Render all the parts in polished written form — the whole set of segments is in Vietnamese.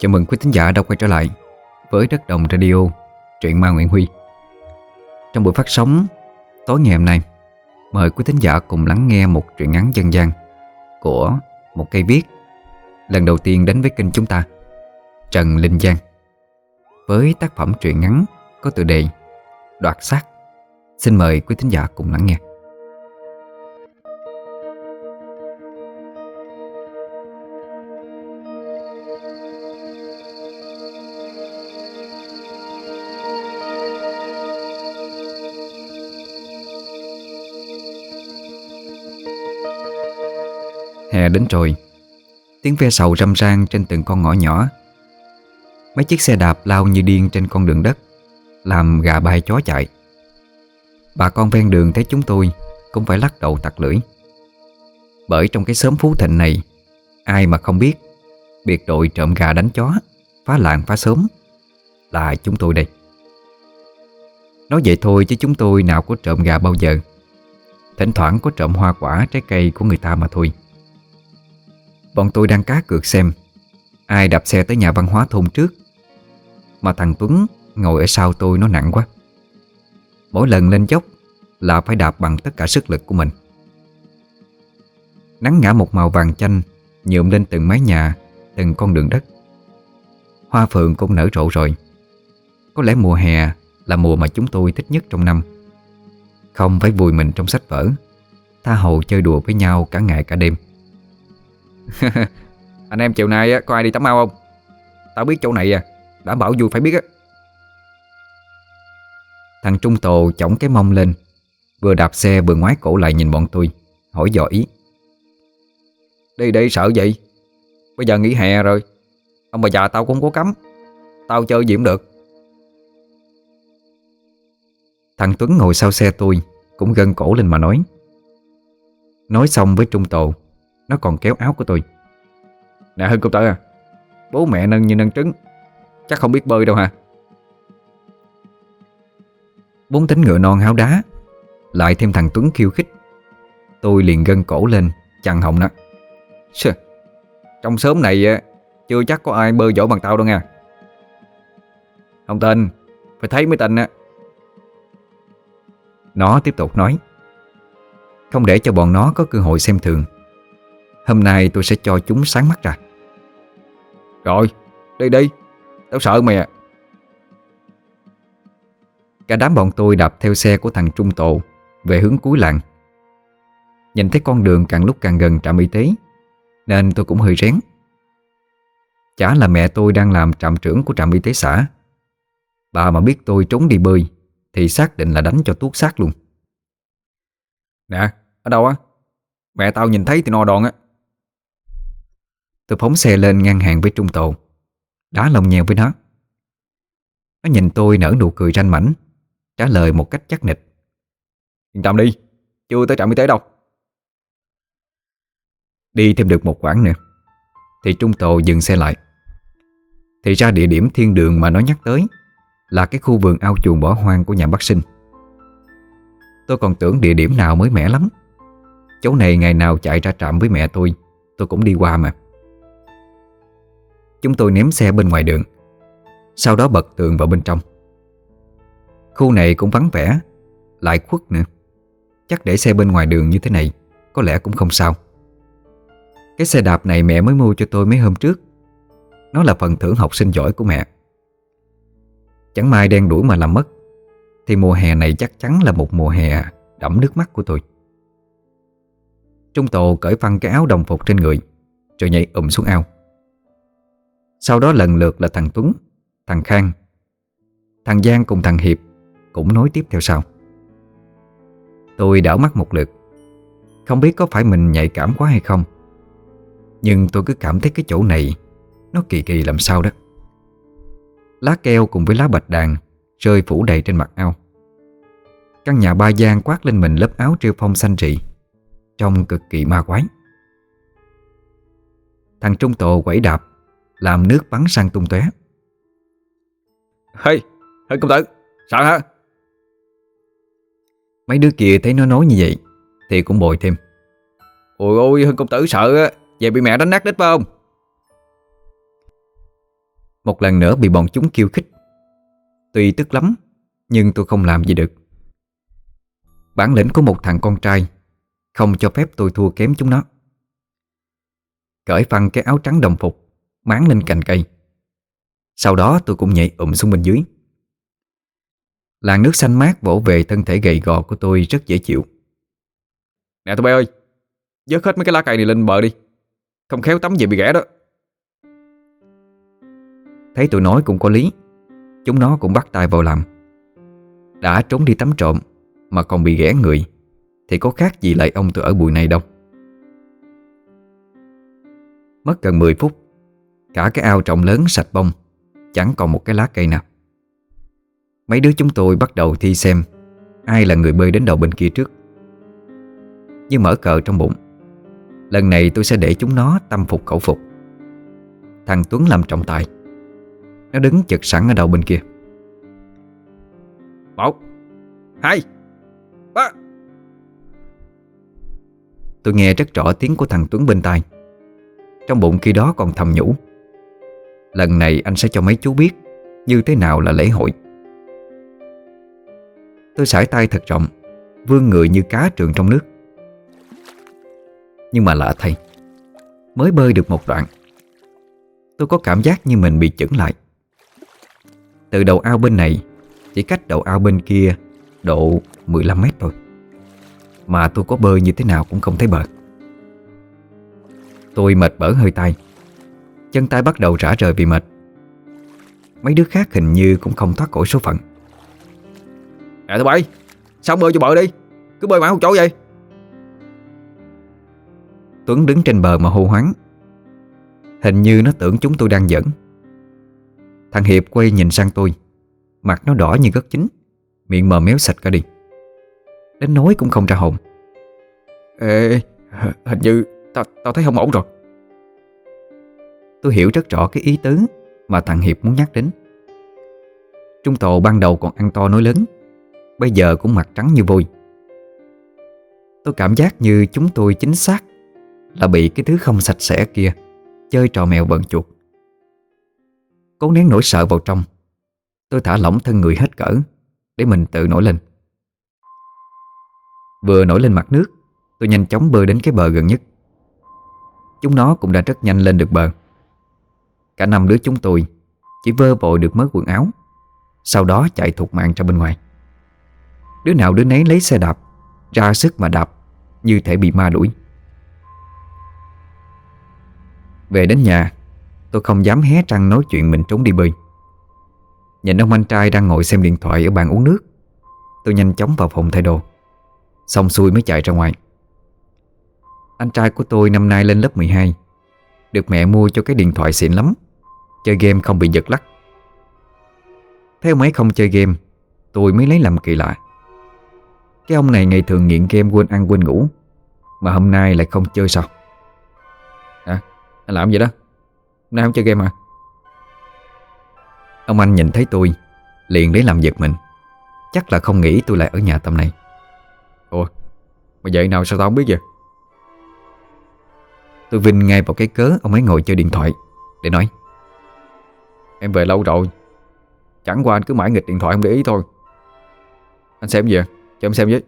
Chào mừng quý thính giả đã quay trở lại với Đất Đồng Radio, truyện ma Nguyễn Huy. Trong buổi phát sóng tối ngày hôm nay, mời quý thính giả cùng lắng nghe một truyện ngắn dân gian của một cây viết lần đầu tiên đến với kênh chúng ta, Trần Linh Giang, với tác phẩm truyện ngắn có tựa đề Đoạt Xác. Xin mời quý thính giả cùng lắng nghe. Hè đến rồi, tiếng ve sầu râm ran trên từng con ngõ nhỏ. Mấy chiếc xe đạp lao như điên trên con đường đất, làm gà bay chó chạy. Bà con ven đường thấy chúng tôi cũng phải lắc đầu tặc lưỡi. Bởi trong cái xóm Phú Thịnh này, ai mà không biết biệt đội trộm gà đánh chó, phá làng phá xóm là chúng tôi đây. Nói vậy thôi chứ chúng tôi nào có trộm gà bao giờ. Thỉnh thoảng có trộm hoa quả, trái cây của người ta mà thôi. Bọn tôi đang cá cược xem ai đạp xe tới nhà văn hóa thôn trước. Mà thằng Tuấn ngồi ở sau tôi nó nặng quá. Mỗi lần lên dốc là phải đạp bằng tất cả sức lực của mình. Nắng ngã một màu vàng chanh nhuộm lên từng mái nhà, từng con đường đất. Hoa phượng cũng nở rộ rồi. Có lẽ mùa hè là mùa mà chúng tôi thích nhất trong năm. Không phải vùi mình trong sách vở, tha hồ chơi đùa với nhau cả ngày cả đêm. Anh em chiều nay có ai đi tắm ao không? Tao biết chỗ này đảm bảo vui phải biết á. Thằng Trung Tồ chổng cái mông lên, vừa đạp xe vừa ngoái cổ lại nhìn bọn tôi, hỏi dò ý. Đi đây sợ vậy? Bây giờ nghỉ hè rồi, ông bà già tao cũng không có cấm. Tao chơi gì cũng được. Thằng Tuấn ngồi sau xe tôi cũng gân cổ lên mà nói. Nói xong với Trung Tồ, nó còn kéo áo của tôi. Nè Hưng công tử à, bố mẹ nâng như nâng trứng, chắc không biết bơi đâu hả? Bốn tính ngựa non háo đá, lại thêm thằng Tuấn khiêu khích, tôi liền gân cổ lên chặn họng nó. Trong xóm này chưa chắc có ai bơi giỏi bằng tao đâu nha. Không tin, phải thấy mới tin á. Nó tiếp tục nói. Không để cho bọn nó có cơ hội xem thường, hôm nay tôi sẽ cho chúng sáng mắt ra. Rồi, đi, tao sợ mày à. Cả đám bọn tôi đạp theo xe của thằng Trung Tộ về hướng cuối làng. Nhìn thấy con đường càng lúc càng gần trạm y tế, nên tôi cũng hơi rén. Chả là mẹ tôi đang làm trạm trưởng của trạm y tế xã. Bà mà biết tôi trốn đi bơi thì xác định là đánh cho tuốt xác luôn. Nè, ở đâu á? Mẹ tao nhìn thấy thì no đòn á. Tôi phóng xe lên ngang hàng với Trung Tộ, đá lông nheo với nó. Nó nhìn tôi nở nụ cười ranh mãnh, trả lời một cách chắc nịch. Yên tâm đi, chưa tới trạm y tế đâu. Đi thêm được một quãng nữa thì Trung Tộ dừng xe lại. Thì ra địa điểm thiên đường mà nó nhắc tới là cái khu vườn ao chuồng bỏ hoang của nhà bác Sinh. Tôi còn tưởng địa điểm nào mới mẻ lắm. Chỗ này ngày nào chạy ra trạm với mẹ tôi cũng đi qua mà. Chúng tôi ném xe bên ngoài đường, sau đó bật tường vào bên trong. Khu này cũng vắng vẻ, lại khuất nữa. Chắc để xe bên ngoài đường như thế này có lẽ cũng không sao. Cái xe đạp này mẹ mới mua cho tôi mấy hôm trước. Nó là phần thưởng học sinh giỏi của mẹ. Chẳng may đen đuổi mà làm mất thì mùa hè này chắc chắn là một mùa hè đẫm nước mắt của tôi. Trung Tộ cởi phăng cái áo đồng phục trên người rồi nhảy xuống ao. Sau đó lần lượt là thằng Tuấn, thằng Khang, thằng Giang cùng thằng Hiệp cũng nối tiếp theo sau. Tôi đảo mắt một lượt. Không biết có phải mình nhạy cảm quá hay không, nhưng tôi cứ cảm thấy cái chỗ này nó kỳ kỳ làm sao đó. Lá keo cùng với lá bạch đàn rơi phủ đầy trên mặt ao. Căn nhà ba gian quát lên mình lớp áo trêu phong xanh rị, trông cực kỳ ma quái. Thằng Trung Tộ quẩy đạp làm nước bắn sang tung tóe. Hey công tử, sợ hả? Mấy đứa kia thấy nó nói như vậy thì cũng bồi thêm. Ôi ôi, Hưng công tử sợ á, về bị mẹ đánh nát đít phải không? Một lần nữa bị bọn chúng khiêu khích. Tuy tức lắm, nhưng tôi không làm gì được. Bản lĩnh của một thằng con trai không cho phép tôi thua kém chúng nó. Cởi phăng cái áo trắng đồng phục, máng lên cành cây. Sau đó tôi cũng nhảy xuống bên dưới. Làn nước xanh mát vỗ về thân thể gầy gò của tôi rất dễ chịu. Nè tụi bay ơi, vớt hết mấy cái lá cây này lên bờ đi, không khéo tắm về bị ghẻ đó. Thấy tụi nói cũng có lý, chúng nó cũng bắt tay vào làm. Đã trốn đi tắm trộm mà còn bị ghẻ người thì có khác gì lại ông tôi ở bụi này đâu. Mất gần 10 phút, cả cái ao rộng lớn sạch bông, chẳng còn một cái lá cây nào. Mấy đứa chúng tôi bắt đầu thi xem ai là người bơi đến đầu bên kia trước. Nhưng mở cờ trong bụng, lần này tôi sẽ để chúng nó tâm phục khẩu phục. Thằng Tuấn làm trọng tài. Nó đứng chực sẵn ở đầu bên kia. 1, 2, 3. Tôi nghe rất rõ tiếng của thằng Tuấn bên tai. Trong bụng khi đó còn thầm nhủ, lần này anh sẽ cho mấy chú biết như thế nào là lễ hội. Tôi sải tay thật rộng, vươn người như cá trườn trong nước. Nhưng mà lạ thay, mới bơi được một đoạn, tôi có cảm giác như mình bị chững lại. Từ đầu ao bên này chỉ cách đầu ao bên kia độ 15 mét thôi, mà tôi có bơi như thế nào cũng không thấy bờ. Tôi mệt bở hơi tay, chân tay bắt đầu rã rời vì mệt. Mấy đứa khác hình như cũng không thoát khỏi số phận. Nè tụi bay, sao bơi cho bờ đi, cứ bơi mãi một chỗ vậy? Tuấn đứng trên bờ mà hô hoáng. Hình như nó tưởng chúng tôi đang giỡn. Thằng Hiệp quay nhìn sang tôi, mặt nó đỏ như gất chín, miệng mờ méo sạch cả đi. Đến nói cũng không ra hồn. Ê, hình như tao thấy không ổn rồi. Tôi hiểu rất rõ cái ý tứ mà thằng Hiệp muốn nhắc đến. Trung Tộ ban đầu còn ăn to nói lớn, bây giờ cũng mặt trắng như vôi. Tôi cảm giác như chúng tôi chính xác là bị cái thứ không sạch sẽ kia chơi trò mèo vờn chuột. Cố nén nỗi sợ vào trong, tôi thả lỏng thân người hết cỡ để mình tự nổi lên. Vừa nổi lên mặt nước, tôi nhanh chóng bơi đến cái bờ gần nhất. Chúng nó cũng đã rất nhanh lên được bờ. Cả 5 đứa chúng tôi chỉ vơ vội được mớ quần áo, sau đó chạy thục mạng ra bên ngoài. Đứa nào đứa nấy lấy xe đạp ra sức mà đạp như thể bị ma đuổi. Về đến nhà, tôi không dám hé răng nói chuyện mình trốn đi bơi. Nhìn ông anh trai đang ngồi xem điện thoại ở bàn uống nước, tôi nhanh chóng vào phòng thay đồ, xong xuôi mới chạy ra ngoài. Anh trai của tôi năm nay lên lớp 12, được mẹ mua cho cái điện thoại xịn lắm, chơi game không bị giật lắc. Thấy ông ấy không chơi game, tôi mới lấy làm kỳ lạ. Cái ông này ngày thường nghiện game quên ăn quên ngủ, mà hôm nay lại không chơi sao? À, anh làm gì đó? Hôm nay không chơi game à? Ông anh nhìn thấy tôi liền lấy làm giật mình. Chắc là không nghĩ tôi lại ở nhà tầm này. Ủa, mà vậy nào sao tao không biết vậy? Tôi vinh ngay vào cái cớ ông ấy ngồi chơi điện thoại để nói, em về lâu rồi, chẳng qua anh cứ mãi nghịch điện thoại không để ý thôi. Anh xem gì à? Cho em xem với.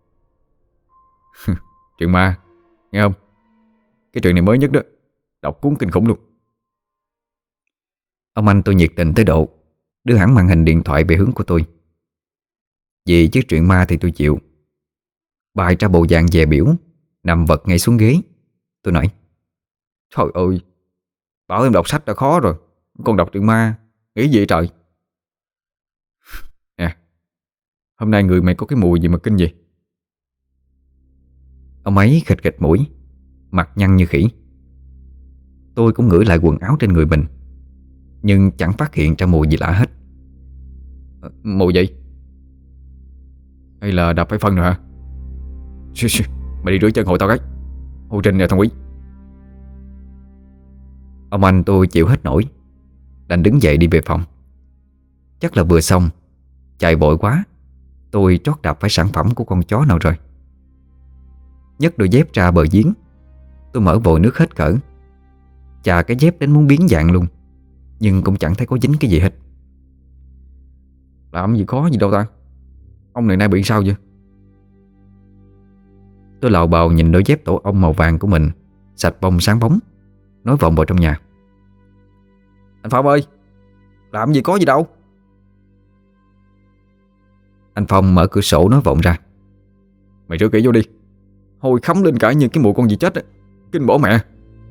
Truyện ma, nghe không? Cái truyện này mới nhất đó, đọc cuốn kinh khủng luôn. Ông anh tôi nhiệt tình tới độ đưa hẳn màn hình điện thoại về hướng của tôi. Vì chứ truyện ma thì tôi chịu. Bày ra bộ dạng dè biểu, nằm vật ngay xuống ghế. Tôi nói, trời ơi, bảo em đọc sách đã khó rồi, còn đọc truyện ma, nghĩ gì vậy trời? Nè, hôm nay người mày có cái mùi gì mà kinh vậy? Ông ấy khịt khịt mũi, mặt nhăn như khỉ. Tôi cũng ngửi lại quần áo trên người mình, nhưng chẳng phát hiện ra mùi gì lạ hết. Mùi gì? Hay là đập phải phân rồi hả? Mày đi rửa chân hộ tao cái. Hô Trinh nè thằng Quý. Ông anh tôi chịu hết nổi, đành đứng dậy đi về phòng. Chắc là vừa xong, chạy vội quá, tôi trót đạp phải sản phẩm của con chó nào rồi. Nhấc đôi dép ra bờ giếng, tôi mở vội nước hết cỡ, chà cái dép đến muốn biến dạng luôn. nhưng cũng chẳng thấy có dính cái gì hết. Làm gì khó gì đâu ta. Ông này nay bị sao vậy? Tôi lào bào nhìn đôi dép tổ ong màu vàng của mình, sạch bông sáng bóng, nói vọng vào trong nhà. Anh Phong ơi, làm gì có gì đâu. Anh Phong mở cửa sổ nói vọng ra. Mày rửa kỹ vô đi, hôi khắm lên cả như cái mùi con gì chết á. Kinh bỏ mẹ.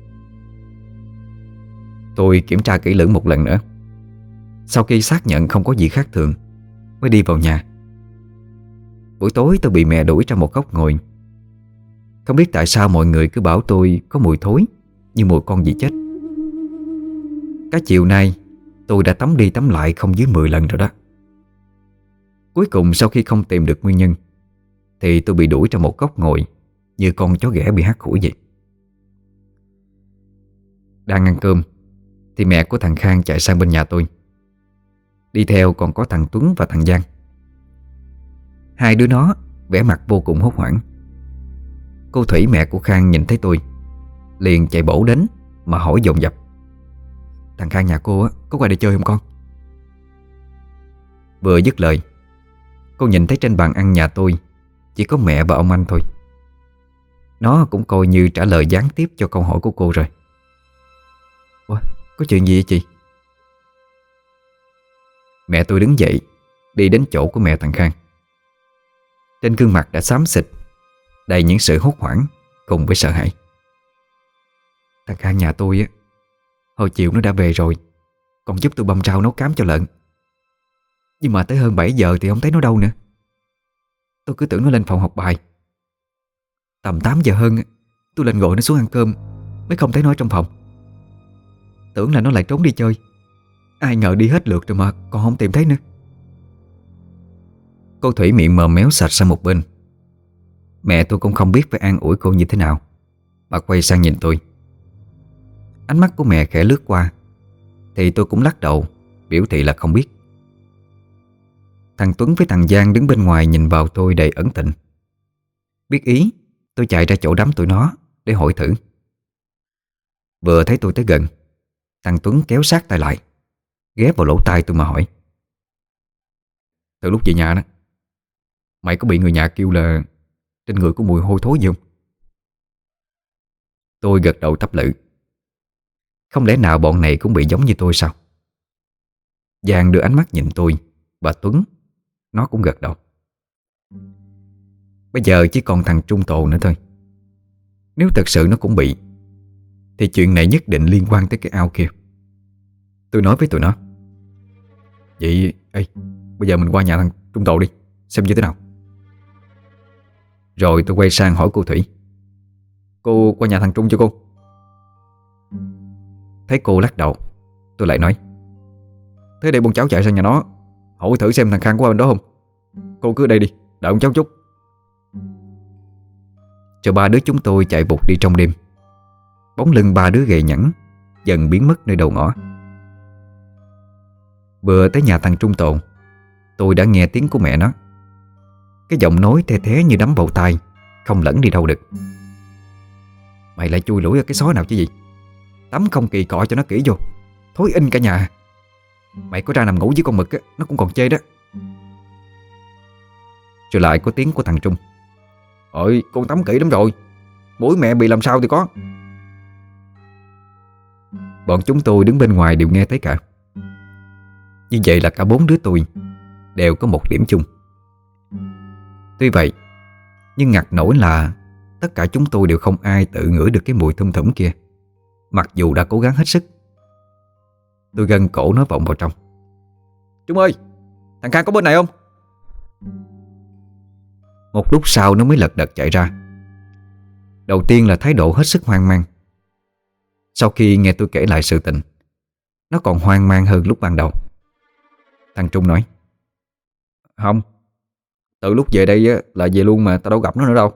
Tôi kiểm tra kỹ lưỡng một lần nữa. Sau khi xác nhận không có gì khác thường mới đi vào nhà. Buổi tối tôi bị mẹ đuổi ra một góc ngồi. Không biết tại sao mọi người cứ bảo tôi có mùi thối, như mùi con gì chết. Cả chiều nay tôi đã tắm đi tắm lại không dưới 10 lần rồi đó. Cuối cùng sau khi không tìm được nguyên nhân thì tôi bị đuổi ra một góc ngồi như con chó ghẻ bị hắt hủi vậy. Đang ăn cơm thì mẹ của thằng Khang chạy sang bên nhà tôi. Đi theo còn có thằng Tuấn và thằng Giang. Hai đứa nó vẻ mặt vô cùng hốt hoảng. Cô Thủy mẹ của Khang nhìn thấy tôi liền chạy bổ đến mà hỏi dồn dập: Thằng Khang nhà cô á, có qua đây chơi không con? Vừa dứt lời, cô nhìn thấy trên bàn ăn nhà tôi chỉ có mẹ và ông anh thôi. Nó cũng coi như trả lời gián tiếp cho câu hỏi của cô rồi. Ủa, có chuyện gì vậy chị? Mẹ tôi đứng dậy đi đến chỗ của mẹ thằng Khang. Trên gương mặt đã xám xịt, đầy những sự hốt hoảng cùng với sợ hãi. Thằng Khang nhà tôi á, hồi chiều nó đã về rồi, còn giúp tôi băm rau nấu cám cho lợn. Nhưng mà tới hơn 7 giờ thì không thấy nó đâu nữa. Tôi cứ tưởng nó lên phòng học bài. Tầm 8 giờ hơn tôi lên gọi nó xuống ăn cơm, mới không thấy nó ở trong phòng. Tưởng là nó lại trốn đi chơi. Ai ngờ đi hết lượt rồi mà còn không tìm thấy nữa. Cô Thủy miệng mờ méo sạch sang một bên. Mẹ tôi cũng không biết phải an ủi cô như thế nào, mà quay sang nhìn tôi. Ánh mắt của mẹ khẽ lướt qua thì tôi cũng lắc đầu, biểu thị là không biết. Thằng Tuấn với thằng Giang đứng bên ngoài nhìn vào tôi đầy ẩn tình. Biết ý, tôi chạy ra chỗ đám tụi nó để hỏi thử. Vừa thấy tôi tới gần, thằng Tuấn kéo sát tay lại, ghé vào lỗ tai tôi mà hỏi: Từ lúc về nhà đó, mày có bị người nhà kêu là trên người có mùi hôi thối gì không? Tôi gật đầu thấp lự. Không lẽ nào bọn này cũng bị giống như tôi sao? Giang đưa ánh mắt nhìn tôi, và Tuấn nó cũng gật đầu. Bây giờ chỉ còn thằng Trung Tộ nữa thôi. Nếu thật sự nó cũng bị thì chuyện này nhất định liên quan tới cái ao kia. Tôi nói với tụi nó: Vậy bây giờ mình qua nhà thằng Trung Tộ đi, xem như thế nào. Rồi tôi quay sang hỏi cô Thủy: Cô qua nhà thằng Trung chưa cô? Thấy cô lắc đầu, tôi lại nói: Thế để bọn cháu chạy sang nhà nó, hỏi thử xem thằng Khang có ở bên đó không. Cô cứ ở đây đi, đợi ông cháu chút. Cho ba đứa chúng tôi chạy vụt đi trong đêm. Bóng lưng ba đứa gầy nhẵn dần biến mất nơi đầu ngõ. Vừa tới nhà thằng Trung Tồn, tôi đã nghe tiếng của mẹ nó. Cái giọng nói the thé như đấm vào tai, không lẫn đi đâu được. Mày lại chui lủi ở cái xó nào chứ gì? Tắm không kỳ cọ cho nó kỹ vô, thối in cả nhà. Mày có ra nằm ngủ với con mực á, nó cũng còn chê đó. Rồi lại có tiếng của thằng Trung: Ôi, con tắm kỹ lắm rồi, mũi mẹ bị làm sao thì có. Bọn chúng tôi đứng bên ngoài đều nghe thấy cả. Như vậy là cả bốn đứa tôi đều có một điểm chung. Tuy vậy, nhưng ngặt nổi là tất cả chúng tôi đều không ai tự ngửi được cái mùi thum thủm kia, mặc dù đã cố gắng hết sức. Tôi gân cổ nói vọng vào trong: Trung ơi, thằng Khang có bên này không? Một lúc sau nó mới lật đật chạy ra. Đầu tiên là thái độ hết sức hoang mang. Sau khi nghe tôi kể lại sự tình, nó còn hoang mang hơn lúc ban đầu. Thằng Trung nói: Không, từ lúc về đây á, là về luôn mà tao đâu gặp nó nữa đâu.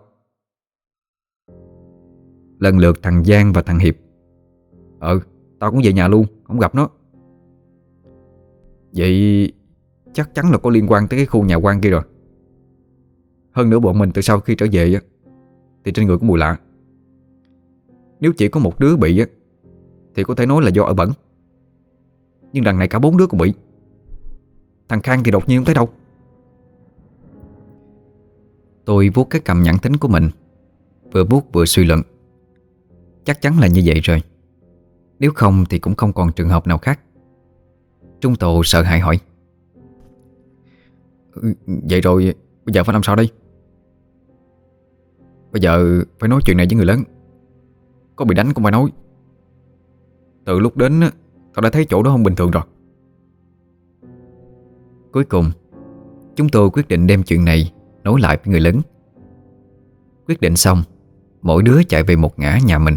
Lần lượt thằng Giang và thằng Hiệp: Tao cũng về nhà luôn, không gặp nó. Vậy chắc chắn là có liên quan tới cái khu nhà quan kia rồi. Hơn nữa bọn mình từ sau khi trở về á, thì trên người có mùi lạ. Nếu chỉ có một đứa bị á, thì có thể nói là do ở bẩn. Nhưng đằng này cả 4 đứa cũng bị. Thằng Khang thì đột nhiên không thấy đâu. Tôi vuốt cái cằm nhẵn thính của mình, vừa vuốt vừa suy luận. Chắc chắn là như vậy rồi. Nếu không thì cũng không còn trường hợp nào khác. Trung Tồ sợ hãi hỏi: Vậy rồi bây giờ phải làm sao đây? Bây giờ phải nói chuyện này với người lớn. Có bị đánh cũng phải nói. Từ lúc đến tao đã thấy chỗ đó không bình thường rồi. Cuối cùng chúng tôi quyết định đem chuyện này nói lại với người lớn. Quyết định xong, mỗi đứa chạy về một ngã nhà mình.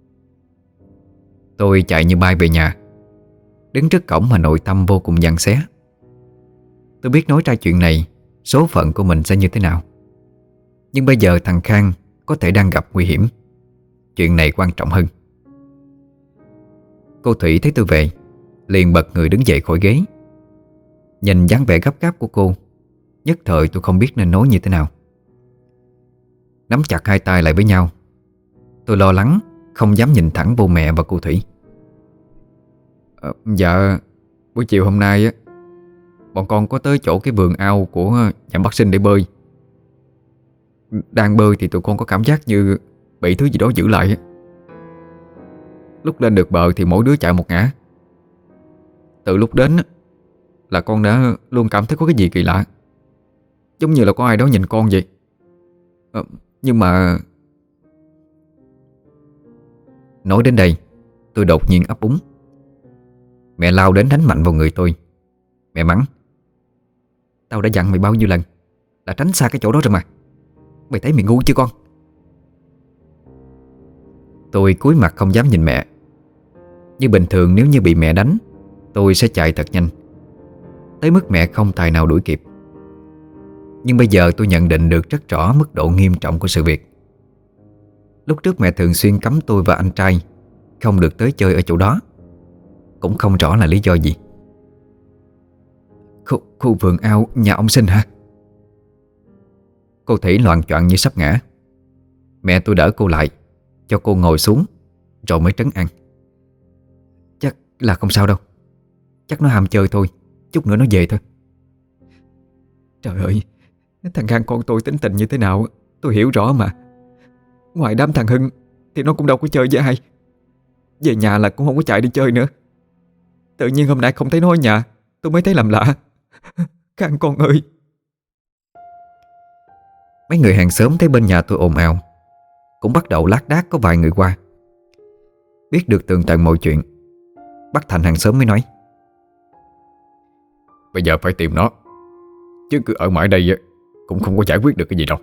Tôi chạy như bay về nhà. Đứng trước cổng mà nội tâm vô cùng giằng xé. Tôi biết nói ra chuyện này, số phận của mình sẽ như thế nào. Nhưng bây giờ thằng Khang có thể đang gặp nguy hiểm. Chuyện này quan trọng hơn. Cô Thủy thấy tôi về, liền bật người đứng dậy khỏi ghế. Nhìn dáng vẻ gấp gáp của cô, nhất thời tôi không biết nên nói như thế nào. Nắm chặt hai tay lại với nhau, tôi lo lắng, không dám nhìn thẳng vô mẹ và cô Thủy. Dạ, buổi chiều hôm nay á, bọn con có tới chỗ cái vườn ao của nhà bác Sinh để bơi. Đang bơi thì tụi con có cảm giác như bị thứ gì đó giữ lại á. Lúc lên được bờ thì mỗi đứa chạy một ngã. Từ lúc đến á, là con đã luôn cảm thấy có cái gì kỳ lạ, giống như là có ai đó nhìn con vậy. Nhưng mà... Nói đến đây, tôi đột nhiên ấp úng. Mẹ lao đến đánh mạnh vào người tôi. Mẹ mắng: Tao đã dặn mày bao nhiêu lần là tránh xa cái chỗ đó rồi mà. Mày thấy mày ngu chưa con? Tôi cúi mặt không dám nhìn mẹ. Như bình thường nếu như bị mẹ đánh, tôi sẽ chạy thật nhanh, tới mức mẹ không tài nào đuổi kịp. Nhưng bây giờ tôi nhận định được rất rõ mức độ nghiêm trọng của sự việc. Lúc trước mẹ thường xuyên cấm tôi và anh trai không được tới chơi ở chỗ đó. Cũng không rõ là lý do gì. Khu vườn ao nhà ông Sinh hả? Cô Thủy loạng choạng như sắp ngã. Mẹ tôi đỡ cô lại, cho cô ngồi xuống, rồi mới trấn an: Chắc là không sao đâu. Chắc nó ham chơi thôi, chút nữa nó về thôi. Trời ơi, thằng Khang con tôi tính tình như thế nào tôi hiểu rõ mà. Ngoài đám thằng Hưng thì nó cũng đâu có chơi với ai. Về nhà là cũng không có chạy đi chơi nữa. Tự nhiên hôm nay không thấy nó ở nhà, tôi mới thấy làm lạ. Khang con ơi. Mấy người hàng xóm thấy bên nhà tôi ồn ào, cũng bắt đầu lác đác có vài người qua. Biết được tường tận mọi chuyện, bác Thành hàng xóm mới nói: Bây giờ phải tìm nó, chứ cứ ở mãi đây cũng không có giải quyết được cái gì đâu.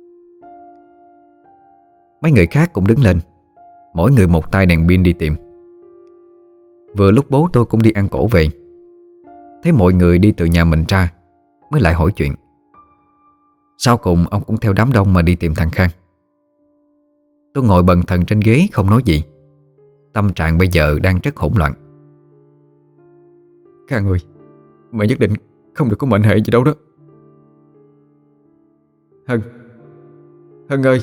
Mấy người khác cũng đứng lên, mỗi người một tay đèn pin đi tìm. Vừa lúc bố tôi cũng đi ăn cổ về, thấy mọi người đi từ nhà mình ra, mới lại hỏi chuyện. Sau cùng ông cũng theo đám đông mà đi tìm thằng Khang. Tôi ngồi bần thần trên ghế không nói gì. Tâm trạng bây giờ đang rất hỗn loạn. Khang ơi, mày nhất định không được có mệnh hệ gì đâu đó. Hân, Hân ơi.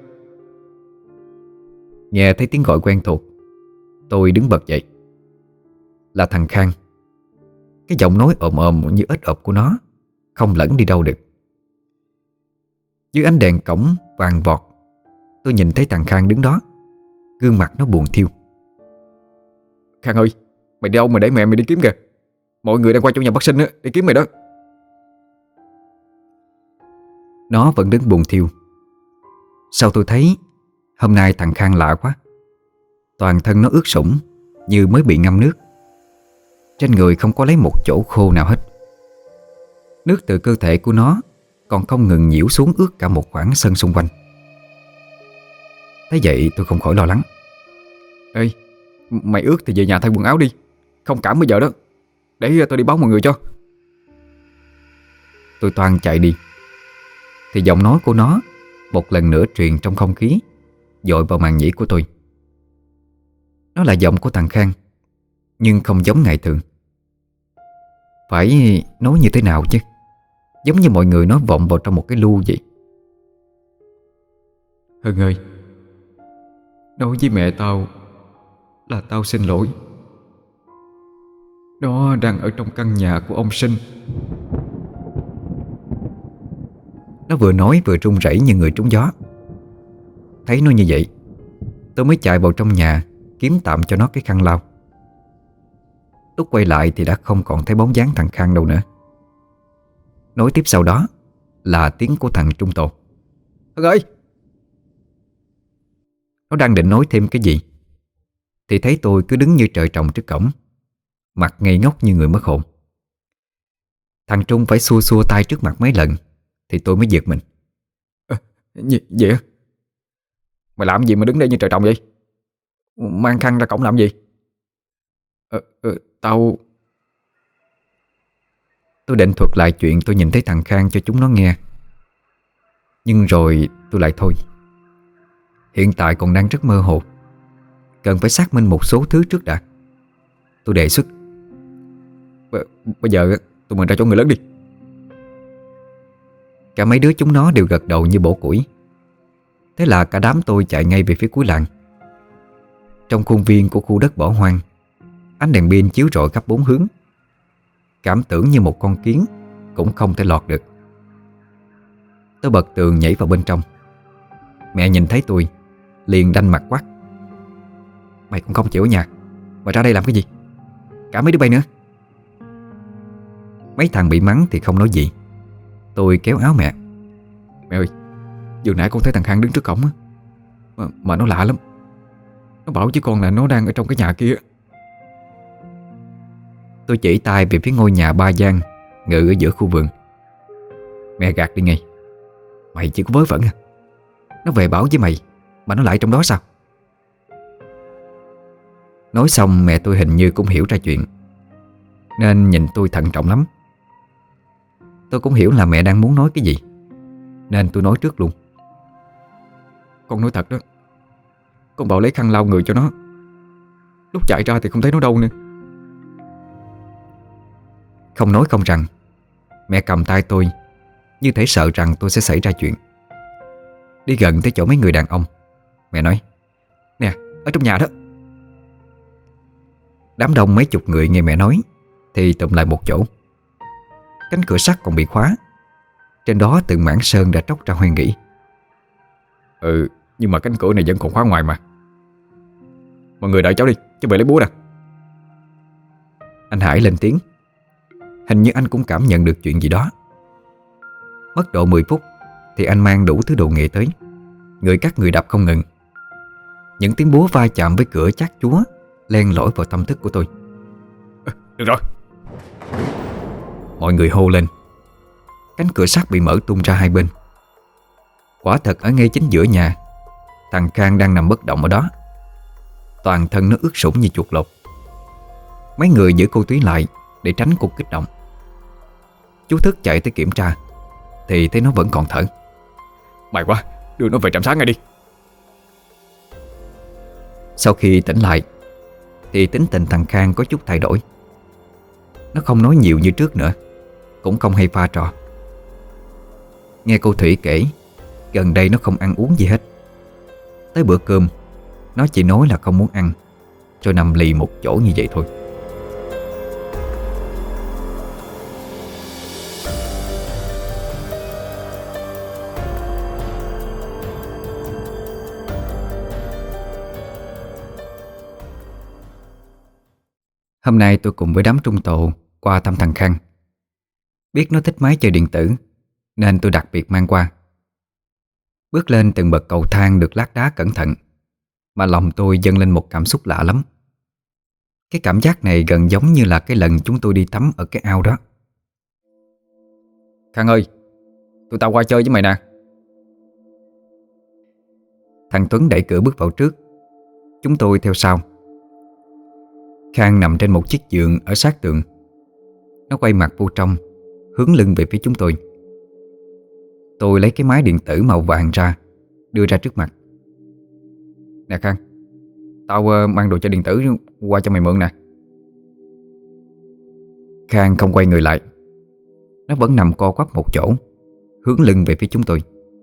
Nghe thấy tiếng gọi quen thuộc, tôi đứng bật dậy. Là thằng Khang. Cái giọng nói ồm ồm như ếch ộp của nó không lẫn đi đâu được. Dưới ánh đèn cổng vàng vọt, tôi nhìn thấy thằng Khang đứng đó, gương mặt nó buồn thiu. Khang ơi, mày đi đâu mà để mẹ mày đi kiếm kìa. Mọi người đang qua chỗ nhà bác Sinh để kiếm mày đó. Nó vẫn đứng buồn thiu. Sao tôi thấy hôm nay thằng Khang lạ quá. Toàn thân nó ướt sũng như mới bị ngâm nước. Trên người không có lấy một chỗ khô nào hết. Nước từ cơ thể của nó còn không ngừng nhiễu xuống ướt cả một khoảng sân xung quanh. Thế vậy tôi không khỏi lo lắng. Ê, mày ướt thì về nhà thay quần áo đi. Không cảm bây giờ đó. Để tôi đi báo mọi người cho. Tôi toan chạy đi thì giọng nói của nó một lần nữa truyền trong không khí, dội vào màng nhĩ của tôi. Nó là giọng của thằng Khang, nhưng không giống ngày thường. Phải nói như thế nào chứ? Giống như mọi người nói vọng vào trong một cái lu vậy. Hân ơi, nói với mẹ tao là tao xin lỗi. Nó đang ở trong căn nhà của ông Sinh. Nó vừa nói vừa run rẩy như người trúng gió. Thấy nó như vậy, tôi mới chạy vào trong nhà kiếm tạm cho nó cái khăn lau. Lúc quay lại thì đã không còn thấy bóng dáng thằng Khang đâu nữa. Nối tiếp sau đó là tiếng của thằng Trung Tồn. Hưng ơi! Nó đang định nói thêm cái gì thì thấy tôi cứ đứng như trời trồng trước cổng, mặt ngây ngốc như người mất hồn. Thằng Trung phải xua xua tay trước mặt mấy lần thì tôi mới giật mình. Gì á? Mày làm gì mà đứng đây như trời trồng vậy? Mang khăn ra cổng làm gì? Tao... Tôi định thuật lại chuyện tôi nhìn thấy thằng Khang cho chúng nó nghe, nhưng rồi tôi lại thôi. Hiện tại còn đang rất mơ hồ, cần phải xác minh một số thứ trước đã. Tôi đề xuất: Bây giờ tụi mình ra chỗ người lớn đi. Cả mấy đứa chúng nó đều gật đầu như bổ củi. Thế là cả đám tôi chạy ngay về phía cuối làng. Trong khuôn viên của khu đất bỏ hoang, ánh đèn pin chiếu rọi khắp bốn hướng, cảm tưởng như một con kiến cũng không thể lọt được. Tôi bật tường nhảy vào bên trong. Mẹ nhìn thấy tôi liền đanh mặt quát: Mày cũng không chịu ở nhà mà ra đây làm cái gì? Cả mấy đứa bay nữa. Mấy thằng bị mắng thì không nói gì. Tôi kéo áo mẹ: Mẹ ơi, vừa nãy con thấy thằng Khang đứng trước cổng á, mà nó lạ lắm. Nó bảo với con là nó đang ở trong cái nhà kia. Tôi chỉ tay về phía ngôi nhà ba gian ngự ở giữa khu vườn. Mẹ gạt đi ngay: Mày chỉ có vớ vẩn à? Nó về bảo với mày mà nó lại trong đó sao? Nói xong mẹ tôi hình như cũng hiểu ra chuyện, nên nhìn tôi thận trọng lắm. Tôi cũng hiểu là mẹ đang muốn nói cái gì, nên tôi nói trước luôn: Con nói thật đó, con bảo lấy khăn lau người cho nó. Lúc chạy ra thì không thấy nó đâu nữa. Không nói không rằng, mẹ cầm tay tôi như thể sợ rằng tôi sẽ xảy ra chuyện. Đi gần tới chỗ mấy người đàn ông, mẹ nói: Nè, ở trong nhà đó. Đám đông mấy chục người nghe mẹ nói thì tụm lại một chỗ. Cánh cửa sắt còn bị khóa, trên đó từng mảng sơn đã tróc ra hoen gỉ. Nhưng mà cánh cửa này vẫn còn khóa ngoài mà. Mọi người đợi cháu đi, cháu về lấy búa nè. Anh Hải lên tiếng. Hình như anh cũng cảm nhận được chuyện gì đó. Mất độ 10 phút thì anh mang đủ thứ đồ nghề tới, người cắt người đập không ngừng. Những tiếng búa va chạm với cửa chát chúa len lỏi vào tâm thức của tôi. Được rồi. Mọi người hô lên. Cánh cửa sắt bị mở tung ra hai bên. Quả thật ở ngay chính giữa nhà, thằng Khang đang nằm bất động ở đó. Toàn thân nó ướt sũng như chuột lột. Mấy người giữ cô Túy lại để tránh cuộc kích động. Chú Thức chạy tới kiểm tra thì thấy nó vẫn còn thở. May quá, đưa nó về trạm xá ngay đi. Sau khi tỉnh lại thì tính tình thằng Khang có chút thay đổi. Nó không nói nhiều như trước nữa, cũng không hay pha trò. Nghe cô Thủy kể, gần đây nó không ăn uống gì hết. Tới bữa cơm nó chỉ nói là không muốn ăn, rồi nằm lì một chỗ như vậy thôi. Hôm nay tôi cùng với đám trung tộ qua thăm thằng Khang. Biết nó thích máy chơi điện tử nên tôi đặc biệt mang qua. Bước lên từng bậc cầu thang được lát đá cẩn thận, mà lòng tôi dâng lên một cảm xúc lạ lắm. Cái cảm giác này gần giống như là cái lần chúng tôi đi tắm ở cái ao đó. Khang ơi, tụi tao qua chơi với mày nè. Thằng Tuấn đẩy cửa bước vào trước, chúng tôi theo sau. Khang nằm trên một chiếc giường ở sát tường. Nó quay mặt vô trong, hướng lưng về phía chúng tôi. Tôi lấy cái máy điện tử màu vàng ra, đưa ra trước mặt. Nè Khang, tao mang đồ chơi điện tử qua cho mày mượn nè. Khang không quay người lại. Nó vẫn nằm co quắp một chỗ, hướng lưng về phía chúng tôi.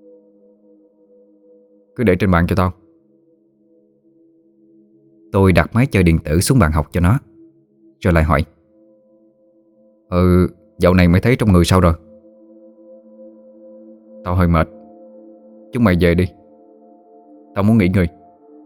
Cứ để trên bàn cho tao. Tôi đặt máy chơi điện tử xuống bàn học cho nó, rồi lại hỏi: Ừ, dạo này mày thấy trong người sao rồi? Tao hơi mệt. Chúng mày về đi, tao muốn nghỉ ngơi.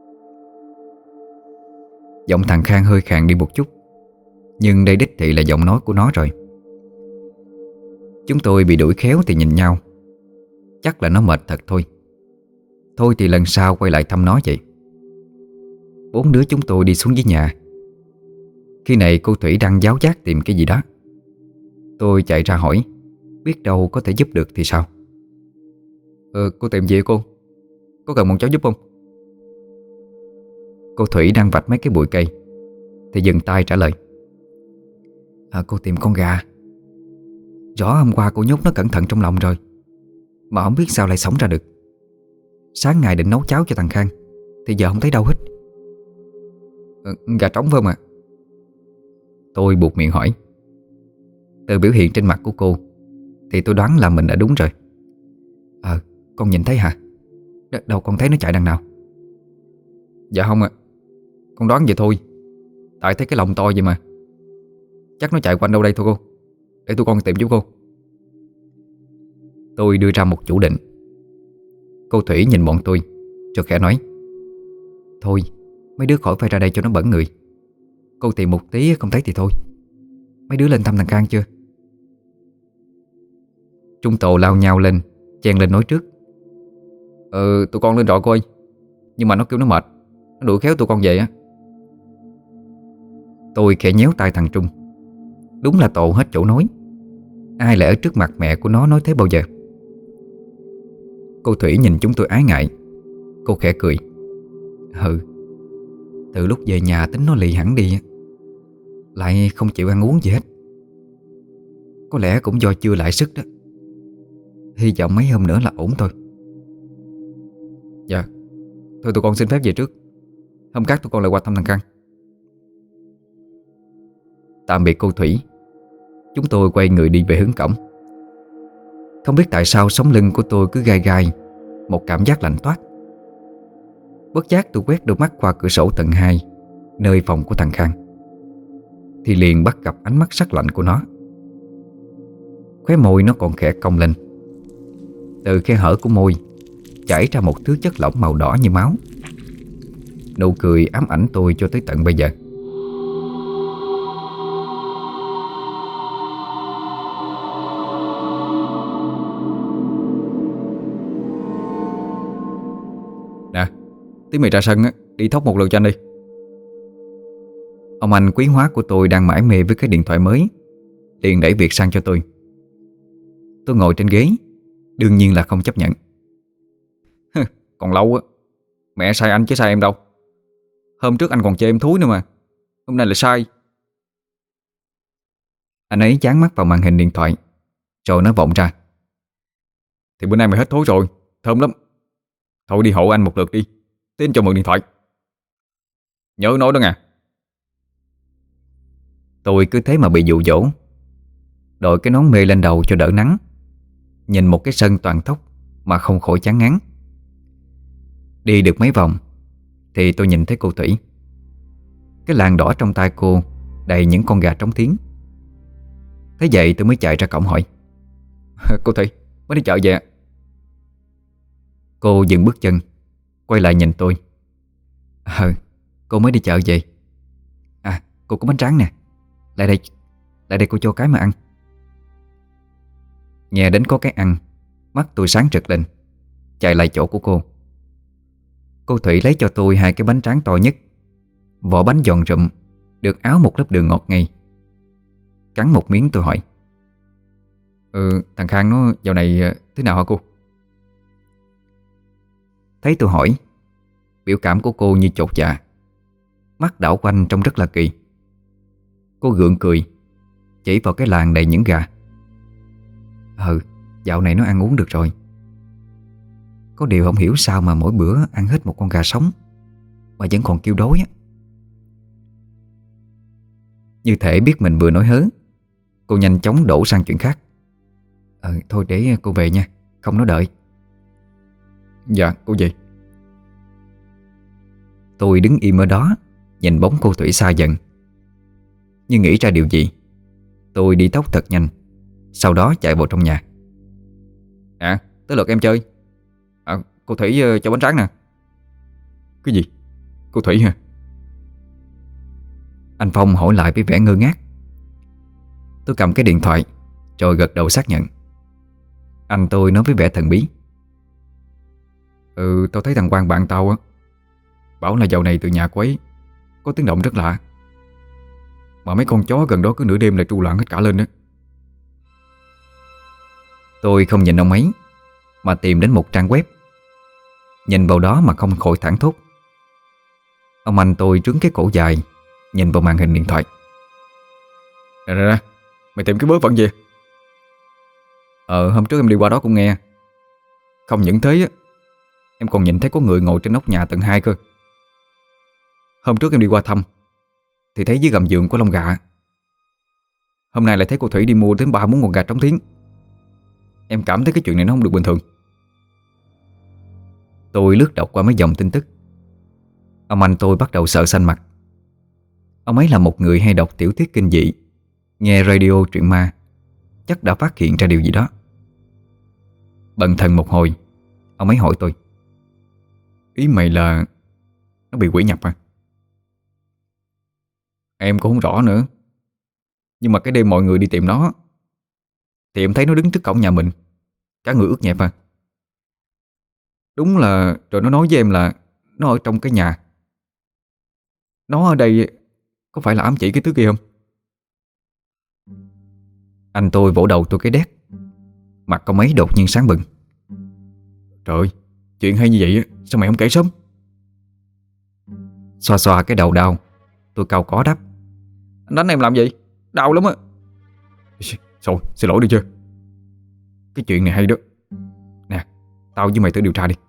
Giọng thằng Khang hơi khàn đi một chút, nhưng đây đích thị là giọng nói của nó rồi. Chúng tôi bị đuổi khéo thì nhìn nhau. Chắc là nó mệt thật thôi. Thôi thì lần sau quay lại thăm nó vậy. Bốn đứa chúng tôi đi xuống dưới nhà. Khi này cô Thủy đang giáo giác tìm cái gì đó. Tôi chạy ra hỏi, biết đâu có thể giúp được thì sao. Cô tìm gì cô? Có cần bọn cháu giúp không? Cô Thủy đang vạch mấy cái bụi cây thì dừng tay trả lời. Cô tìm con gà. Rõ hôm qua cô nhốt nó cẩn thận trong lòng rồi, mà không biết sao lại sống ra được. Sáng ngày định nấu cháo cho thằng Khang thì giờ không thấy đâu hết. Gà trống phải không ạ? Tôi buột miệng hỏi. Từ biểu hiện trên mặt của cô thì tôi đoán là mình đã đúng rồi. Con nhìn thấy hả? Đâu con thấy nó chạy đằng nào? Dạ không ạ. Con đoán vậy thôi, tại thấy cái lồng to vậy mà. Chắc nó chạy quanh đâu đây thôi cô. Để tụi con tìm giúp cô. Tôi đưa ra một chủ định. Cô Thủy nhìn bọn tôi rồi khẽ nói, thôi mấy đứa khỏi phải ra đây cho nó bẩn người. Cô tìm một tí không thấy thì thôi. Mấy đứa lên thăm thằng Khang chưa? Trung Tồ lao nhau lên, chen lên nói trước. Tụi con lên rồi cô ơi. Nhưng mà nó kêu nó mệt, nó đuổi khéo tụi con về á. Tôi khẽ nhéo tay thằng Trung. Đúng là Tồ hết chỗ nói. Ai lại ở trước mặt mẹ của nó nói thế bao giờ. Cô Thủy nhìn chúng tôi ái ngại. Cô khẽ cười. Từ lúc về nhà tính nó lì hẳn đi, lại không chịu ăn uống gì hết. Có lẽ cũng do chưa lại sức đó. Hy vọng mấy hôm nữa là ổn thôi. Dạ. Thôi tụi con xin phép về trước. Hôm khác tụi con lại qua thăm thằng Khang. Tạm biệt cô Thủy. Chúng tôi quay người đi về hướng cổng. Không biết tại sao sống lưng của tôi cứ gai gai một cảm giác lạnh toát. Bất giác tôi quét đôi mắt qua cửa sổ tầng 2, nơi phòng của thằng Khang, thì liền bắt gặp ánh mắt sắc lạnh của nó. Khóe môi nó còn khẽ cong lên. Từ khe hở của môi chảy ra một thứ chất lỏng màu đỏ như máu. Nụ cười ám ảnh tôi cho tới tận bây giờ. Nè, tí mày ra sân á, đi thóc một lượt cho anh đi. Ông anh quý hóa của tôi đang mải mê với cái điện thoại mới, liền đẩy việc sang cho tôi. Tôi ngồi trên ghế, đương nhiên là không chấp nhận. Còn lâu á. Mẹ sai anh chứ sai em đâu. Hôm trước anh còn chê em thúi nữa mà, hôm nay là sai. Anh ấy dán mắt vào màn hình điện thoại, rồi nó vọng ra. Thì bữa nay mày hết thối rồi, thơm lắm. Thôi đi hộ anh một lượt đi, tin cho mượn điện thoại. Nhớ nói đó nha. Tôi cứ thế mà bị dụ dỗ. Đội cái nón mê lên đầu cho đỡ nắng. Nhìn một cái sân toàn tóc mà không khỏi chán ngán. Đi được mấy vòng thì tôi nhìn thấy cô Thủy. Cái làn đỏ trong tay cô đầy những con gà trống thiến. Thế vậy tôi mới chạy ra cổng hỏi. Cô Thủy, mới đi chợ về ạ. Cô dừng bước chân, quay lại nhìn tôi. Cô mới đi chợ về. Cô có bánh tráng nè. Lại đây cô cho cái mà ăn. Nghe đến có cái ăn, mắt tôi sáng rực lên, chạy lại chỗ của cô. Cô Thủy lấy cho tôi 2 cái bánh tráng to nhất. Vỏ bánh giòn rụm, được áo một lớp đường ngọt ngây. Cắn một miếng tôi hỏi. Thằng Khang nó dạo này thế nào hả cô? Thấy tôi hỏi, biểu cảm của cô như chột dạ. Mắt đảo quanh trông rất là kỳ. Cô gượng cười, chỉ vào cái làng đầy những gà. Dạo này nó ăn uống được rồi. Có điều không hiểu sao mà mỗi bữa ăn hết một con gà sống mà vẫn còn kêu đói á. Như thể biết mình vừa nói hớ, cô nhanh chóng đổ sang chuyện khác. Thôi để cô về nha, không nó đợi. Dạ cô về. Tôi đứng im ở đó, nhìn bóng cô Thủy xa dần. Nhưng nghĩ ra điều gì, Tôi đi tóc thật nhanh, sau đó chạy vào trong nhà. Tới lượt em chơi. Cô Thủy cho bánh tráng nè. Cái gì? Cô Thủy hả? Anh Phong hỏi lại với vẻ ngơ ngác. Tôi cầm cái điện thoại rồi gật đầu xác nhận. Anh tôi nói với vẻ thần bí. Tao thấy thằng Quang bạn tao á, bảo là dạo này từ nhà cô ấy có tiếng động rất lạ. Mà mấy con chó gần đó cứ nửa đêm lại tru loạn hết cả lên đó. Tôi không nhìn ông ấy mà tìm đến một trang web. Nhìn vào đó mà không khỏi thảng thốt. Ông anh tôi trướng cái cổ dài, nhìn vào màn hình điện thoại. Nè, mày tìm cái vớ vẩn gì? Hôm trước em đi qua đó cũng nghe. Không những thế á, em còn nhìn thấy có người ngồi trên nóc nhà tầng 2 cơ. Hôm trước em đi qua thăm thì thấy dưới gầm giường có lông gà. Hôm nay lại thấy cô Thủy đi mua đến 3-4 con gà trống thiến. Em cảm thấy cái chuyện này nó không được bình thường. Tôi lướt đọc qua mấy dòng tin tức. Ông anh tôi bắt đầu sợ xanh mặt. Ông ấy là một người hay đọc tiểu thuyết kinh dị, nghe radio truyện ma, chắc đã phát hiện ra điều gì đó. Bần thần một hồi, ông ấy hỏi tôi. Ý mày là nó bị quỷ nhập à? Em cũng không rõ nữa. Nhưng mà cái đêm mọi người đi tìm nó thì em thấy nó đứng trước cổng nhà mình, cả người ướt nhẹp à. Đúng là rồi nó nói với em là nó ở trong cái nhà. Nó ở đây có phải là ám chỉ cái thứ kia không? Anh tôi vỗ đầu tôi cái đét. Mặt ông ấy đột nhiên sáng bừng. Trời ơi, chuyện hay như vậy á, sao mày không kể sớm? Xoa xoa cái đầu đau, tôi cau có đáp. Anh đánh em làm gì? Đau lắm á. Rồi, xin lỗi được chưa? Cái chuyện này hay đó. Nè, tao với mày tự điều tra đi.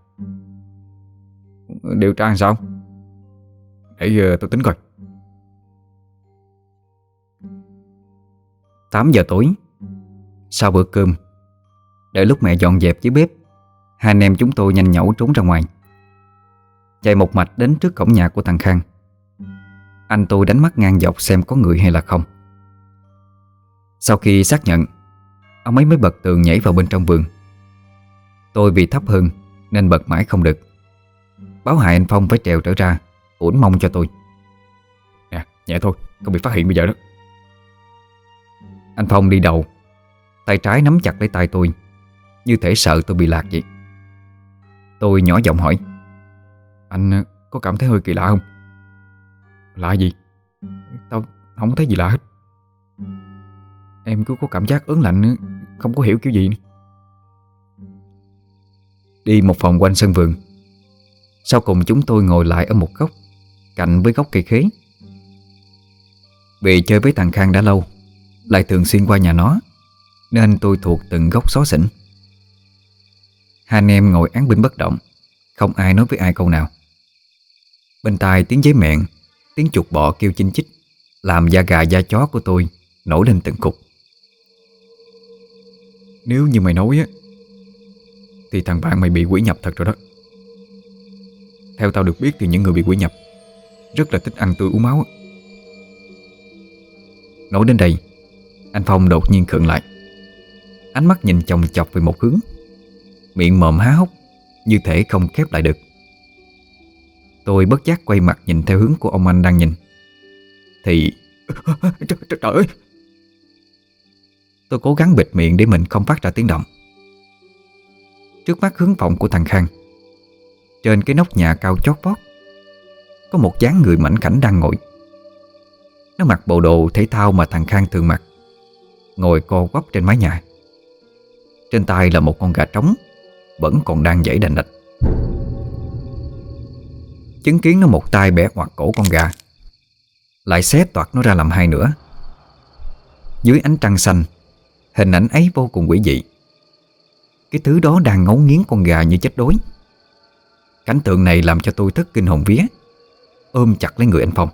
Điều tra làm sao? Để tôi tính coi. 8 giờ tối, sau bữa cơm, đợi lúc mẹ dọn dẹp dưới bếp, hai anh em chúng tôi nhanh nhẩu trốn ra ngoài, chạy một mạch đến trước cổng nhà của thằng Khang. Anh tôi đánh mắt ngang dọc xem có người hay là không. Sau khi xác nhận, ông ấy mới bật tường nhảy vào bên trong vườn. Tôi vì thấp hơn nên bật mãi không được, báo hại anh Phong phải trèo trở ra ủn mông cho tôi. Nè, nhẹ thôi, không bị phát hiện bây giờ đó. Anh Phong đi đầu, tay trái nắm chặt lấy tay tôi, như thể sợ tôi bị lạc vậy. Tôi nhỏ giọng hỏi. Anh có cảm thấy hơi kỳ lạ không? Lạ gì? Tao không thấy gì lạ hết. Em cứ có cảm giác ớn lạnh, không có hiểu kiểu gì nữa. Đi một vòng quanh sân vườn, sau cùng chúng tôi ngồi lại ở một góc cạnh với gốc cây khế. Vì chơi với thằng Khang đã lâu, lại thường xuyên qua nhà nó, nên tôi thuộc từng góc xó xỉnh. Hai anh em ngồi án binh bất động, không ai nói với ai câu nào. Bên tai tiếng dế mẹn, tiếng chuột bọ kêu chinh chích, làm da gà da chó của tôi nổi lên từng cục. Nếu như mày nói á, thì thằng bạn mày bị quỷ nhập thật rồi đó. Theo tao được biết thì những người bị quỷ nhập rất là thích ăn tươi uống máu á. Nói đến đây, anh Phong đột nhiên khựng lại, ánh mắt nhìn chòng chọc về một hướng, miệng mồm há hốc, như thể không khép lại được. Tôi bất giác quay mặt nhìn theo hướng của ông anh đang nhìn. Thì Trời ơi! Tôi cố gắng bịt miệng để mình không phát ra tiếng động. Trước mắt hướng phòng của thằng Khang, trên cái nóc nhà cao chót vót, có một dáng người mảnh khảnh đang ngồi. Nó mặc bộ đồ thể thao mà thằng Khang thường mặc, ngồi co quắp trên mái nhà. Trên tay là một con gà trống vẫn còn đang giãy đành đạch. Chứng kiến nó một tay bẻ ngoặt cổ con gà, lại xé toạc nó ra làm hai nửa. Dưới ánh trăng xanh, hình ảnh ấy vô cùng quỷ dị. Cái thứ đó đang ngấu nghiến con gà như chết đói. Cảnh tượng này làm cho tôi thất kinh hồn vía, ôm chặt lấy người anh Phong.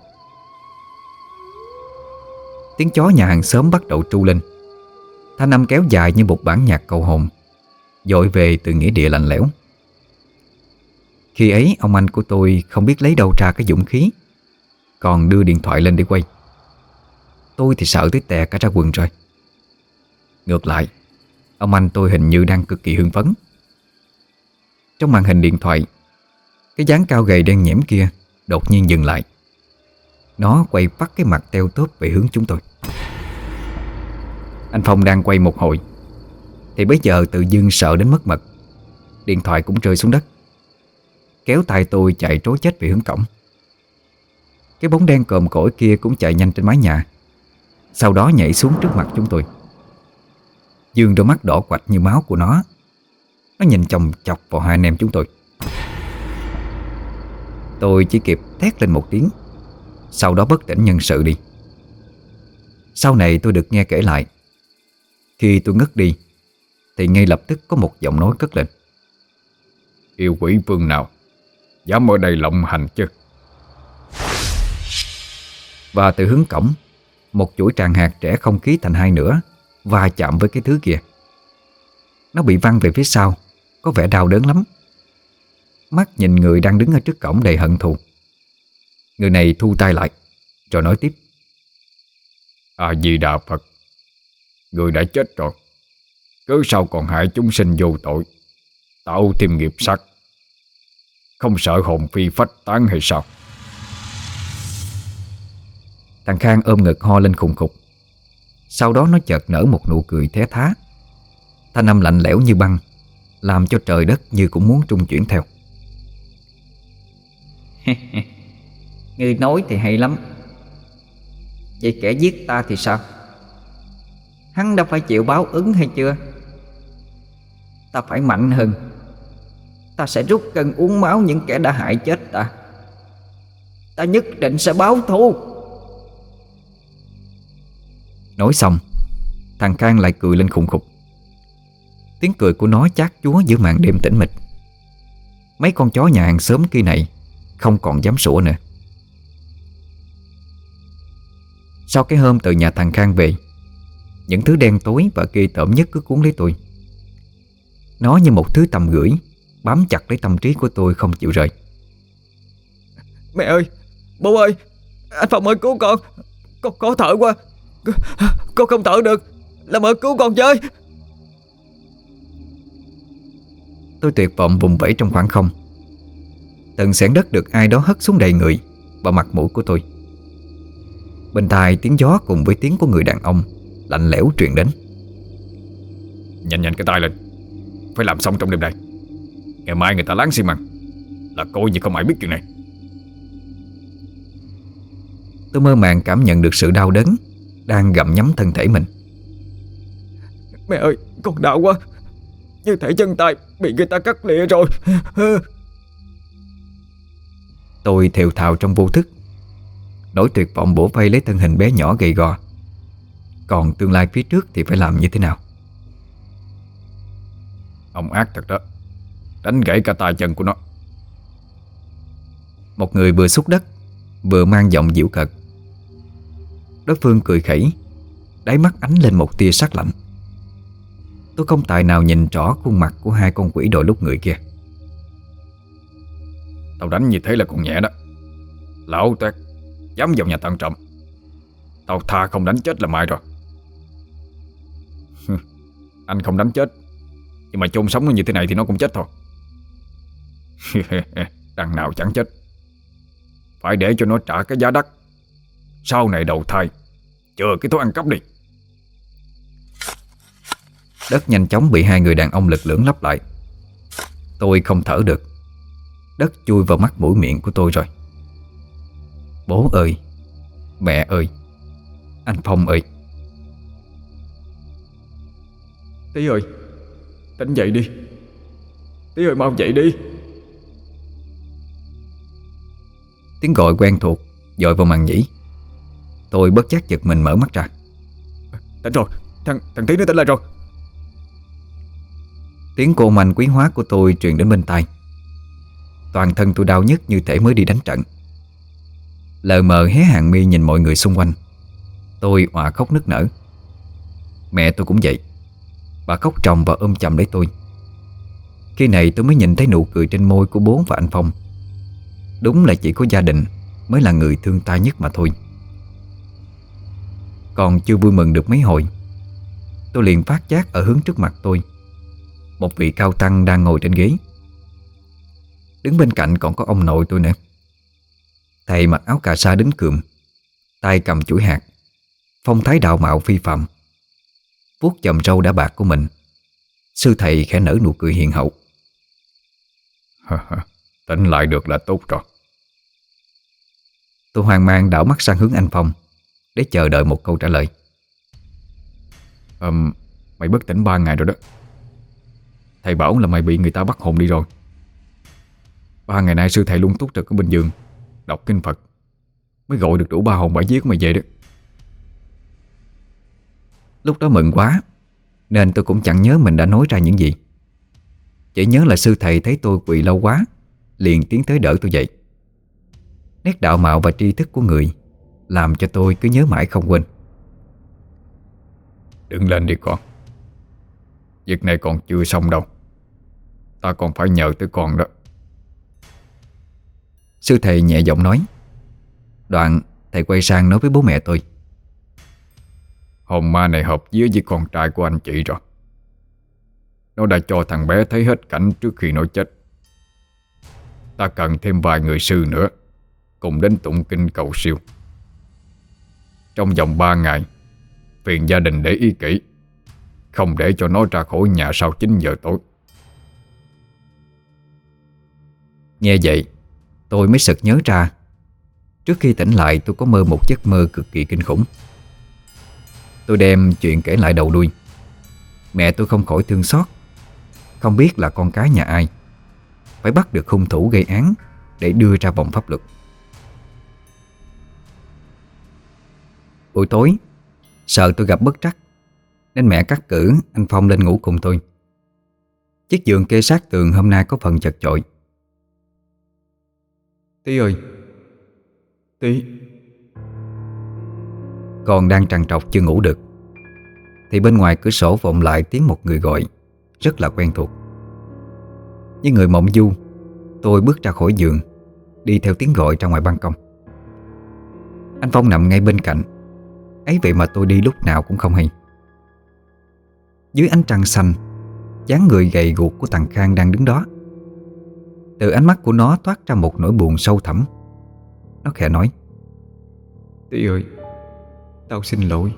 Tiếng chó nhà hàng xóm bắt đầu tru lên, thanh âm kéo dài như một bản nhạc cầu hồn, dội về từ nghĩa địa lạnh lẽo. Khi ấy ông anh của tôi không biết lấy đâu ra cái dũng khí, còn đưa điện thoại lên để quay. Tôi thì sợ tới tè cả ra quần rồi. Ngược lại, ông anh tôi hình như đang cực kỳ hưng phấn. Trong màn hình điện thoại, cái dáng cao gầy đen nhẽm kia đột nhiên dừng lại. Nó quay phát cái mặt teo tóp về hướng chúng tôi. Anh Phong đang quay một hồi thì bấy giờ tự dưng sợ đến mất mật. Điện thoại cũng rơi xuống đất, kéo tay tôi chạy trối chết về hướng cổng. Cái bóng đen còm cỗi kia cũng chạy nhanh trên mái nhà, sau đó nhảy xuống trước mặt chúng tôi. Dương đôi mắt đỏ quạch như máu của nó nhìn chòng chọc vào hai anh em chúng tôi. Tôi chỉ kịp thét lên một tiếng, sau đó bất tỉnh nhân sự đi. Sau này tôi được nghe kể lại, khi tôi ngất đi thì ngay lập tức có một giọng nói cất lên: "Yêu quỷ vương nào dám ở đây lộng hành chứ?" Và từ hướng cổng, một chuỗi tràng hạt trẻ không khí thành hai nửa va chạm với cái thứ kia. Nó bị văng về phía sau, có vẻ đau đớn lắm. Mắt nhìn người đang đứng ở trước cổng đầy hận thù. Người này thu tay lại rồi nói tiếp: "A Di Đà Phật, người đã chết rồi, cớ sao còn hại chúng sinh vô tội, tạo thêm nghiệp sát, không sợ hồn phi phách tán hay sao?" Thằng Khang ôm ngực ho lên khùng khục. Sau đó nó chợt nở một nụ cười thé thá. Thanh âm lạnh lẽo như băng, làm cho trời đất như cũng muốn trung chuyển theo. "Ngươi nói thì hay lắm. Vậy kẻ giết ta thì sao? Hắn đã phải chịu báo ứng hay chưa? Ta phải mạnh hơn. Ta sẽ rút cân uống máu những kẻ đã hại chết ta. Ta nhất định sẽ báo thù." Nói xong, thằng Khang lại cười lên khùng khục. Tiếng cười của nó chát chúa giữa màn đêm tĩnh mịch. Mấy con chó nhà hàng xóm kia này không còn dám sủa nữa. Sau cái hôm từ nhà thằng Khang về, những thứ đen tối và ghê tởm nhất cứ cuốn lấy tôi. Nó như một thứ tầm gửi, bám chặt lấy tâm trí của tôi không chịu rời. "Mẹ ơi, bố ơi, anh Phong ơi cứu con khó thở quá, con không thở được, làm ơn cứu con với." Tôi tuyệt vọng vùng vẫy trong khoảng không. Từng xẻng đất được ai đó hất xuống đầy người và mặt mũi của tôi. Bên tai tiếng gió cùng với tiếng của người đàn ông lạnh lẽo truyền đến: "Nhanh nhanh cái tay lên, phải làm xong trong đêm nay. Ngày mai người ta láng xi măng, là coi như không ai biết chuyện này." Tôi mơ màng cảm nhận được sự đau đớn đang gặm nhấm thân thể mình. "Mẹ ơi, con đau quá, như thể chân tay bị người ta cắt lìa rồi." Tôi thều thào trong vô thức. Nỗi tuyệt vọng bủa vây lấy thân hình bé nhỏ gầy gò. Còn tương lai phía trước thì phải làm như thế nào? "Ông ác thật đó, đánh gãy cả tay chân của nó." Một người vừa xúc đất vừa mang giọng giễu cợt. Đối phương cười khẩy, đáy mắt ánh lên một tia sắc lạnh. Tôi không tài nào nhìn rõ khuôn mặt của hai con quỷ đội lúc người kia. "Tao đánh như thế là còn nhẹ đó. Lão toét dám vào nhà tao ăn trộm, tao tha không đánh chết là mai rồi." "Anh không đánh chết, nhưng mà chôn sống nó như thế này thì nó cũng chết thôi." "Đằng nào chẳng chết, phải để cho nó trả cái giá đắt. Sau này đầu thai chờ cái thói ăn cắp đi." Đất nhanh chóng bị hai người đàn ông lực lưỡng lấp lại. Tôi không thở được. Đất chui vào mắt mũi miệng của tôi rồi. Bố ơi, mẹ ơi, anh Phong ơi. "Tí ơi, tỉnh dậy đi. Tí ơi, mau dậy đi." Tiếng gọi quen thuộc dội vào màn nhĩ. Tôi bất giác giật mình mở mắt ra. "Tỉnh rồi, thằng Tí nó tỉnh lại rồi." Tiếng cô manh quý hóa của tôi truyền đến bên tai. Toàn thân tôi đau nhức như thể mới đi đánh trận. Lờ mờ hé hàng mi nhìn mọi người xung quanh. Tôi òa khóc nức nở. Mẹ tôi cũng vậy. Bà khóc tròng và ôm chầm lấy tôi. Khi này tôi mới nhìn thấy nụ cười trên môi của bố và anh Phong. Đúng là chỉ có gia đình mới là người thương ta nhất mà thôi. Còn chưa vui mừng được mấy hồi, tôi liền phát giác ở hướng trước mặt tôi một vị cao tăng đang ngồi trên ghế. Đứng bên cạnh còn có ông nội tôi nữa. Thầy mặc áo cà sa đính cườm, tay cầm chuỗi hạt, phong thái đạo mạo phi phạm. Vuốt chòm râu đã bạc của mình, sư thầy khẽ nở nụ cười hiền hậu. Tỉnh lại được là tốt rồi. Tôi hoang mang đảo mắt sang hướng anh Phong để chờ đợi một câu trả lời. Mày bất tỉnh 3 ngày rồi đó. Thầy bảo là mày bị người ta bắt hồn đi rồi. 3 ngày nay sư thầy luôn túc trực ở bên giường đọc kinh Phật mới gọi được đủ 3 hồn 7 vía của mày về đó. Lúc đó mừng quá nên tôi cũng chẳng nhớ mình đã nói ra những gì. Chỉ nhớ là sư thầy thấy tôi quỳ lâu quá liền tiến tới đỡ tôi dậy. Nét đạo mạo và tri thức của người làm cho tôi cứ nhớ mãi không quên. Đứng lên đi con. Việc này còn chưa xong đâu. Ta còn phải nhờ tới con đó. Sư thầy nhẹ giọng nói. Đoạn thầy quay sang nói với bố mẹ tôi. Hồn ma này hợp vía với con trai của anh chị rồi. Nó đã cho thằng bé thấy hết cảnh trước khi nó chết. Ta cần thêm vài người sư nữa cùng đến tụng kinh cầu siêu. Trong vòng 3 ngày phiền gia đình để ý kỹ, không để cho nó ra khỏi nhà sau 9 giờ tối. Nghe vậy tôi mới sực nhớ ra, trước khi tỉnh lại tôi có mơ một giấc mơ cực kỳ kinh khủng. Tôi đem chuyện kể lại đầu đuôi. Mẹ tôi không khỏi thương xót. Không biết là con cái nhà ai, phải bắt được hung thủ gây án để đưa ra vòng pháp luật. Buổi tối, sợ tôi gặp bất trắc nên mẹ cắt cử anh Phong lên ngủ cùng tôi. Chiếc giường kê sát tường hôm nay có phần chật chội. Tí ơi, Tí. Còn đang trằn trọc chưa ngủ được thì bên ngoài cửa sổ vọng lại tiếng một người gọi rất là quen thuộc. Như người mộng du, tôi bước ra khỏi giường, đi theo tiếng gọi ra ngoài ban công. Anh Phong nằm ngay bên cạnh, ấy vậy mà tôi đi lúc nào cũng không hay. Dưới ánh trăng xanh, dáng người gầy guộc của thằng Khang đang đứng đó. Từ ánh mắt của nó toát ra một nỗi buồn sâu thẳm. Nó khẽ nói. Tí ơi, tao xin lỗi.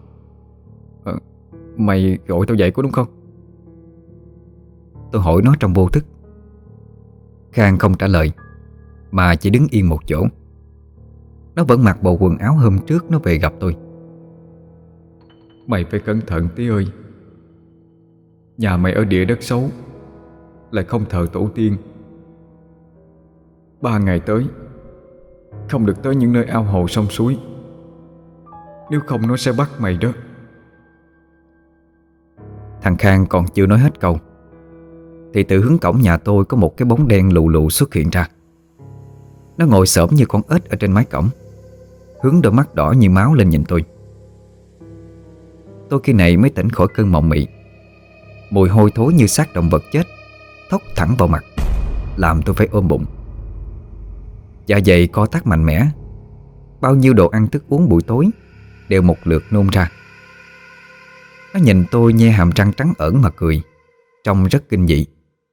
Mày gọi tao dậy có đúng không? Tôi hỏi nó trong vô thức. Khang không trả lời, mà chỉ đứng yên một chỗ. Nó vẫn mặc bộ quần áo hôm trước nó về gặp tôi. Mày phải cẩn thận Tí ơi. Nhà mày ở địa đất xấu, lại không thờ tổ tiên. 3 ngày tới không được tới những nơi ao hồ sông suối, nếu không nó sẽ bắt mày đó. Thằng Khang còn chưa nói hết câu thì từ hướng cổng nhà tôi có một cái bóng đen lù lù xuất hiện ra. Nó ngồi xổm như con ếch ở trên mái cổng, hướng đôi mắt đỏ như máu lên nhìn tôi. Tôi khi này mới tỉnh khỏi cơn mộng mị. Mùi hôi thối như xác động vật chết thốc thẳng vào mặt, làm tôi phải ôm bụng. Dạ dày co thắt mạnh mẽ. Bao nhiêu đồ ăn thức uống buổi tối đều một lượt nôn ra. Nó nhìn tôi nhe hàm răng trắng ẩn mà cười, trông rất kinh dị.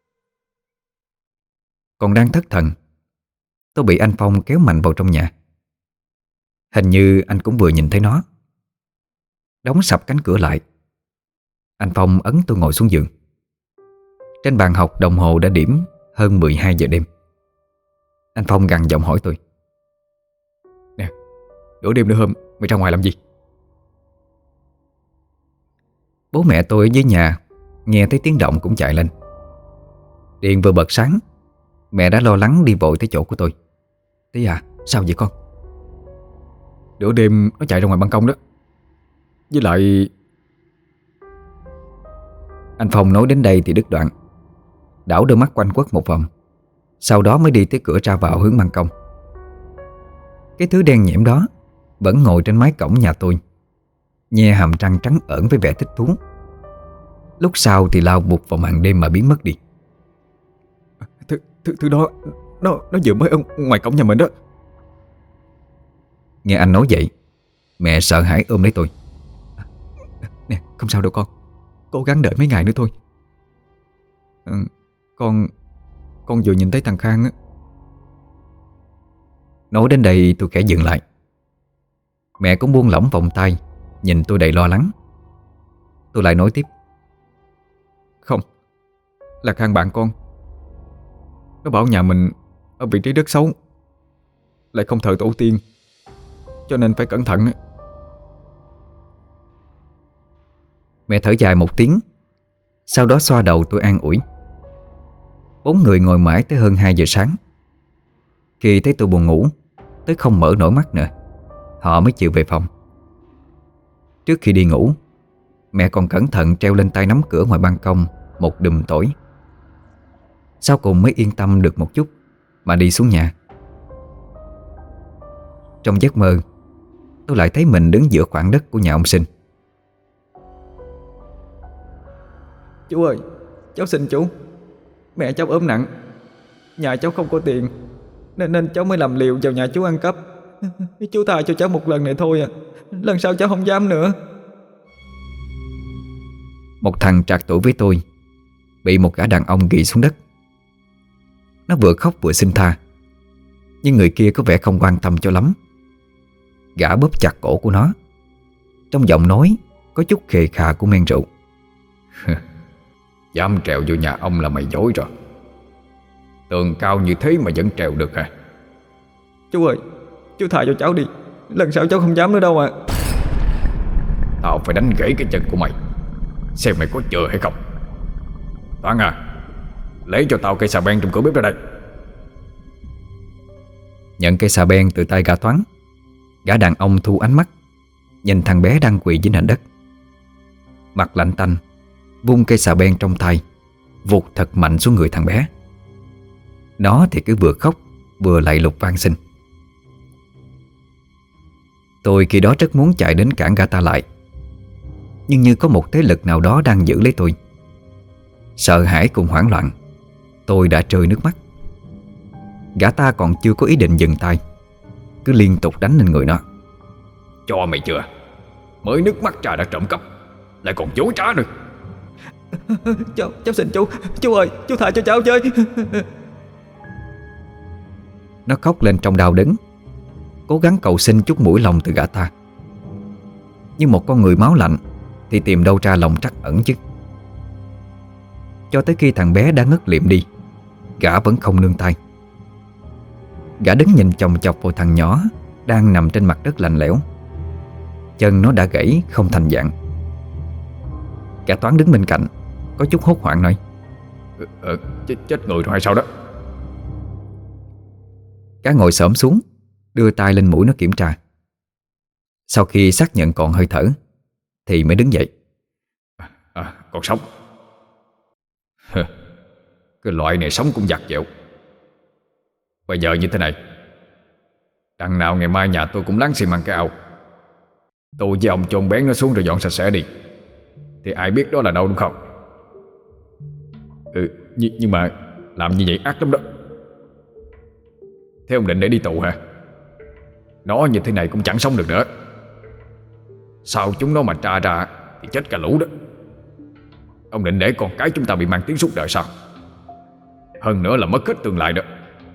Còn đang thất thần, tôi bị anh Phong kéo mạnh vào trong nhà. Hình như anh cũng vừa nhìn thấy nó. Đóng sập cánh cửa lại, anh Phong ấn tôi ngồi xuống giường. Trên bàn học đồng hồ đã điểm hơn 12 giờ đêm. Anh Phong gằn giọng hỏi tôi. Nè, nửa đêm nữa hôm mày ra ngoài làm gì? Bố mẹ tôi ở dưới nhà nghe thấy tiếng động cũng chạy lên. Điện vừa bật sáng, mẹ đã lo lắng đi vội tới chỗ của tôi. Tí à, sao vậy con? Nửa đêm nó chạy ra ngoài ban công đó. Với lại... Anh Phong nói đến đây thì đứt đoạn, đảo đôi mắt quanh quất một vòng, sau đó mới đi tới cửa ra vào hướng ban công. Cái thứ đen nhẽm đó vẫn ngồi trên mái cổng nhà tôi, nhe hàm răng trắng ẩn với vẻ thích thú. Lúc sau thì lao vụt vào màn đêm mà biến mất đi. Thứ đó nó vừa mới ở ngoài cổng nhà mình đó. Nghe anh nói vậy, mẹ sợ hãi ôm lấy tôi. Không sao đâu con. Cố gắng đợi mấy ngày nữa thôi. Con vừa nhìn thấy thằng Khang á. Nói đến đây tôi khẽ dừng lại. Mẹ cũng buông lỏng vòng tay, nhìn tôi đầy lo lắng. Tôi lại nói tiếp. Không, là Khang bạn con. Nó bảo nhà mình ở vị trí đất xấu, lại không thờ tổ tiên, cho nên phải cẩn thận. Mẹ thở dài một tiếng, sau đó xoa đầu tôi an ủi. Bốn người ngồi mãi tới hơn 2 giờ sáng. Khi thấy tôi buồn ngủ tới không mở nổi mắt nữa, họ mới chịu về phòng. Trước khi đi ngủ, mẹ còn cẩn thận treo lên tay nắm cửa ngoài ban công một đùm tỏi. Sau cùng mới yên tâm được một chút mà đi xuống nhà. Trong giấc mơ, tôi lại thấy mình đứng giữa khoảng đất của nhà ông Sinh. Chú ơi, cháu xin chú. Mẹ cháu ốm nặng, nhà cháu không có tiền, nên cháu mới làm liều vào nhà chú ăn cắp. Chú tha cho cháu một lần này thôi à. Lần sau cháu không dám nữa. Một thằng trạc tuổi với tôi bị một gã đàn ông gị xuống đất. Nó vừa khóc vừa xin tha, nhưng người kia có vẻ không quan tâm cho lắm. Gã bóp chặt cổ của nó. Trong giọng nói có chút khề khà của men rượu. Dám trèo vô nhà ông là mày dối rồi. Tường cao như thế mà vẫn trèo được hả? Chú ơi, chú tha cho cháu đi. Lần sau cháu không dám nữa đâu à. Tao phải đánh gãy cái chân của mày, xem mày có chừa hay không. Toán à, lấy cho tao cây xà beng trong cửa bếp ra đây. Nhận cây xà beng từ tay gã Toán, gã đàn ông thu ánh mắt nhìn thằng bé đang quỳ dưới nền đất. Mặt lạnh tanh, vung cây xà beng trong tay, vụt thật mạnh xuống người thằng bé. Nó thì cứ vừa khóc vừa lạy lục van xin. Tôi khi đó rất muốn chạy đến cản gã ta lại, nhưng như có một thế lực nào đó đang giữ lấy tôi. Sợ hãi cùng hoảng loạn, tôi đã rơi nước mắt. Gã ta còn chưa có ý định dừng tay, cứ liên tục đánh lên người nó. Cho mày chưa, mới nước mắt trà đã trộm cắp, lại còn dối trá nữa. Cháu xin chú ơi, chú tha cho cháu chơi. Nó khóc lên trong đau đớn, cố gắng cầu xin chút mũi lòng từ gã ta. Nhưng một con người máu lạnh thì tìm đâu ra lòng trắc ẩn chứ. Cho tới khi thằng bé đã ngất liệm đi, gã vẫn không nương tay. Gã đứng nhìn chòng chọc vào thằng nhỏ đang nằm trên mặt đất lạnh lẽo. Chân nó đã gãy không thành dạng. Gã Toán đứng bên cạnh có chút hốt hoảng nói: Chết người rồi hay sao đó? Gã ngồi xổm xuống, đưa tay lên mũi nó kiểm tra. Sau khi xác nhận còn hơi thở thì mới đứng dậy. Còn sống. Cái loại này sống cũng giặt dẹo. Bây giờ như thế này, đằng nào ngày mai nhà tôi cũng láng xi măng cái ao. Tôi với ông chôn bén nó xuống rồi dọn sạch sẽ đi, thì ai biết đó là đâu, đúng không? Nhưng mà làm như vậy ác lắm đó. Thế ông định để đi tù hả? Nó như thế này cũng chẳng sống được nữa. Sao chúng nó mà tra ra thì chết cả lũ đó. Ông định để con cái chúng ta bị mang tiếng suốt đời sao? Hơn nữa là mất hết tương lai đó.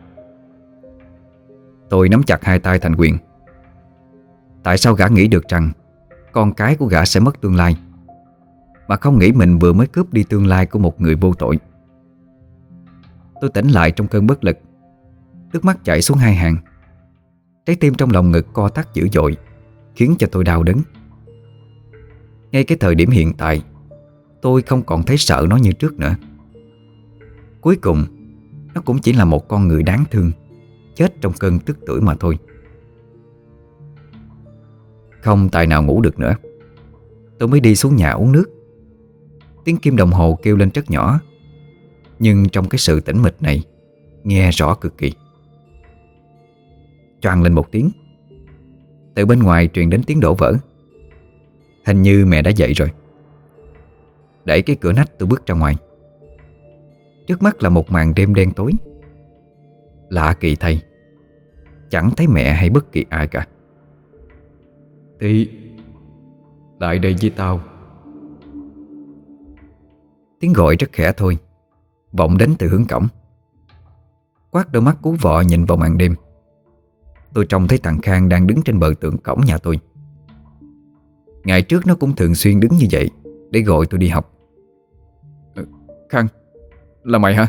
Tôi nắm chặt hai tay thành quyền. Tại sao gã nghĩ được rằng con cái của gã sẽ mất tương lai, mà không nghĩ mình vừa mới cướp đi tương lai của một người vô tội? Tôi tỉnh lại trong cơn bất lực, nước mắt chảy xuống hai hàng. Trái tim trong lòng ngực co thắt dữ dội, khiến cho tôi đau đớn. Ngay cái thời điểm hiện tại, tôi không còn thấy sợ nó như trước nữa. Cuối cùng, nó cũng chỉ là một con người đáng thương, chết trong cơn tức tuổi mà thôi. Không tài nào ngủ được nữa, tôi mới đi xuống nhà uống nước. Tiếng kim đồng hồ kêu lên rất nhỏ, nhưng trong cái sự tĩnh mịch này nghe rõ cực kỳ. Choàng lên một tiếng, từ bên ngoài truyền đến tiếng đổ vỡ. Hình như mẹ đã dậy rồi. Đẩy cái cửa nách tôi bước ra ngoài. Trước mắt là một màn đêm đen tối. Lạ kỳ thay, chẳng thấy mẹ hay bất kỳ ai cả. Thì lại đây với tao, Tiếng gọi rất khẽ thôi, vọng đến từ hướng cổng. Quát đôi mắt cú vọ nhìn vào màn đêm. Tôi trông thấy thằng Khang đang đứng trên bờ tường cổng nhà tôi. Ngày trước nó cũng thường xuyên đứng như vậy để gọi tôi đi học. Khang, là mày hả?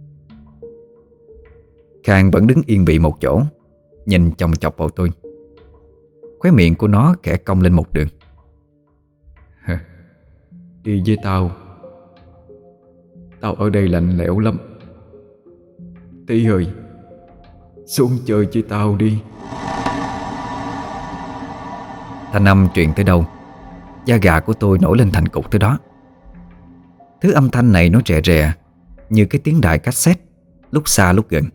Khang vẫn đứng yên vị một chỗ, nhìn chòng chọc vào tôi. Khóe miệng của nó khẽ cong lên một đường. Đi với tao. Tao ở đây lạnh lẽo lắm. Tí ơi, xuống chơi với tao đi. Thanh âm truyền tới đâu, da gà của tôi nổi lên thành cục tới đó. Thứ âm thanh này nó rè rè như cái tiếng đài cassette, lúc xa lúc gần.